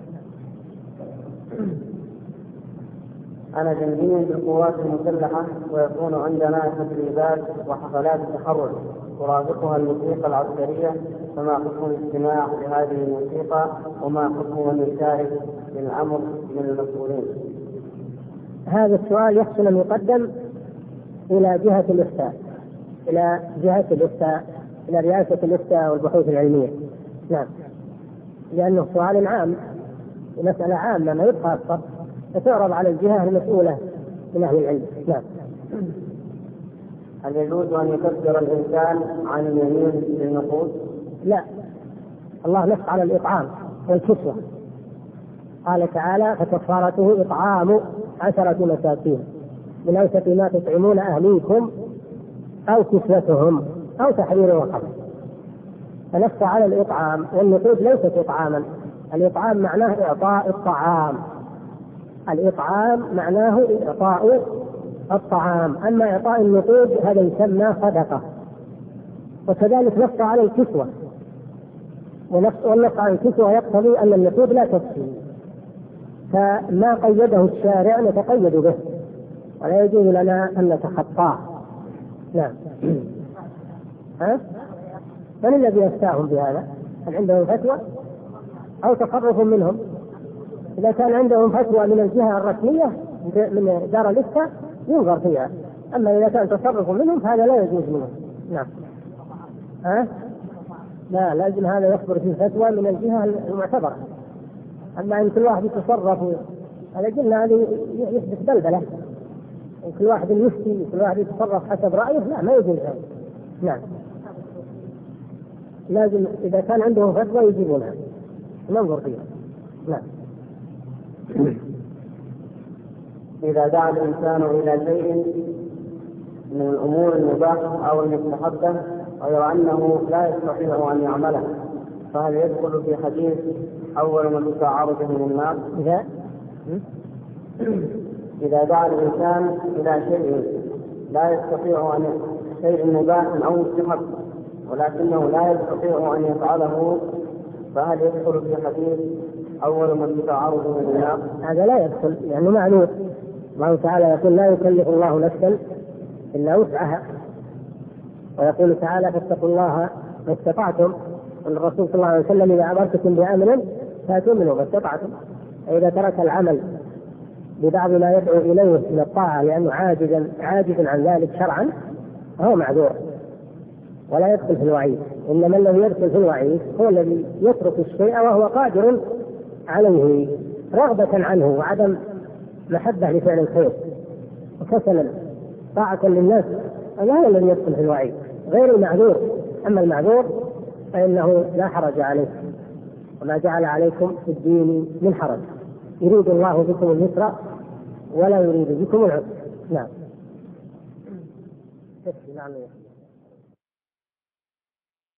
أنا جندي بالقوات المسلحة، ويكون عندنا تدريبات وحفلات تخرج ترافقها الموسيقى العسكرية فما حكم الاستماع لهذه الموسيقى وما حكم من يشارك بالأمر من المسؤولين؟ هذا السؤال يحسن أن يقدم إلى جهة الإفتاء إلى جهة الإفتاء إلى رئاسة الإفتاء والبحوث العلمية. نعم، لأنه سؤال عام، مسألة عامة ما يبقى خاصة، فتعرض على الجهة المسؤولة من أهل العلم. نعم. هل يجوز أن يكفر الإنسان عن اليمين بالنقود؟ لا، الله نص على الإطعام والكسوة، قال تعالى فكفارته إطعام عشرة مساكين من أوسط ما تطعمون أهليكم أو كسوتهم أو تحرير رقبة، فنص على الإطعام، والنقود ليست إطعاما. الإطعام معناه إعطاء الطعام، الإطعام معناه إعطاء الطعام، أما إعطاء النقود هذا يسمى صدقة. وكذلك نص على الكسوة، والنص على الكسوة يقتضي أن النقود لا تكفي، فما قيده الشارع نتقيد به ولا يجوز لنا أن نتخطاه. نعم. ها؟ من الذي يفتاهم بهذا؟ هل عندهم فتوى أو تصرف منهم؟ إذا كان عندهم فتوى من الجهة الرسمية من دار الإفتاء ينظر فيها، أما إذا كان تصرف منهم فهذا لا يجوز منهم. نعم. ها؟ لا، لازم هذا يصدر في فتوى من الجهة المعتبرة. أما أن كل واحد يتصرف، هذا قلنا هذه يحدث بلبلة، وكل واحد يفتي وكل واحد يتصرف حسب رأيه، لا ما يجوز هذا. نعم، لازم إذا كان عندهم فتوى يجيبونها ننظر فيها. نعم. إذا دعا الإنسان إلى شيء من الأمور المباحة أو المستحبة غير أنه لا يستطيع أن يعمله، فهل يدخل في حديث أول من تسعر به من النار؟ إذا إذا دعا الإنسان إلى شيء لا يستطيع أن شيء مباح أو مستحب ولكنه لا يستطيع أن يفعله، فهل يدخل في حديث أول من تسعر به من النار؟ هذا لا يدخل، لأنه معلوم. الله تعالى يقول لا يكلف الله نفسا إلا وسعها، ويقول تعالى فاتقوا الله ما استطعتم، والرسول صلى الله عليه وسلم إذا أمرتكم بأمر فاتوا منه ما استطعتم. فإذا ترك العمل ببعض ما يدعو إليه من الطاعة لأنه عاجز عاجز عن ذلك شرعا فهو معذور ولا يدخل في الوعيد، إنما الذي يدخل في الوعيد هو الذي يترك الشيء وهو قادر عليه رغبة عنه وعدم محبة لفعل الخير وكسلا طاعة للناس، هذا هو الذي يدخل في الوعيد غير المعذور. أما المعذور فإنه لا حرج عليه، وما جعل عليكم في الدين من حرج، يريد الله بكم اليسر ولا يريد بكم العسر. نعم.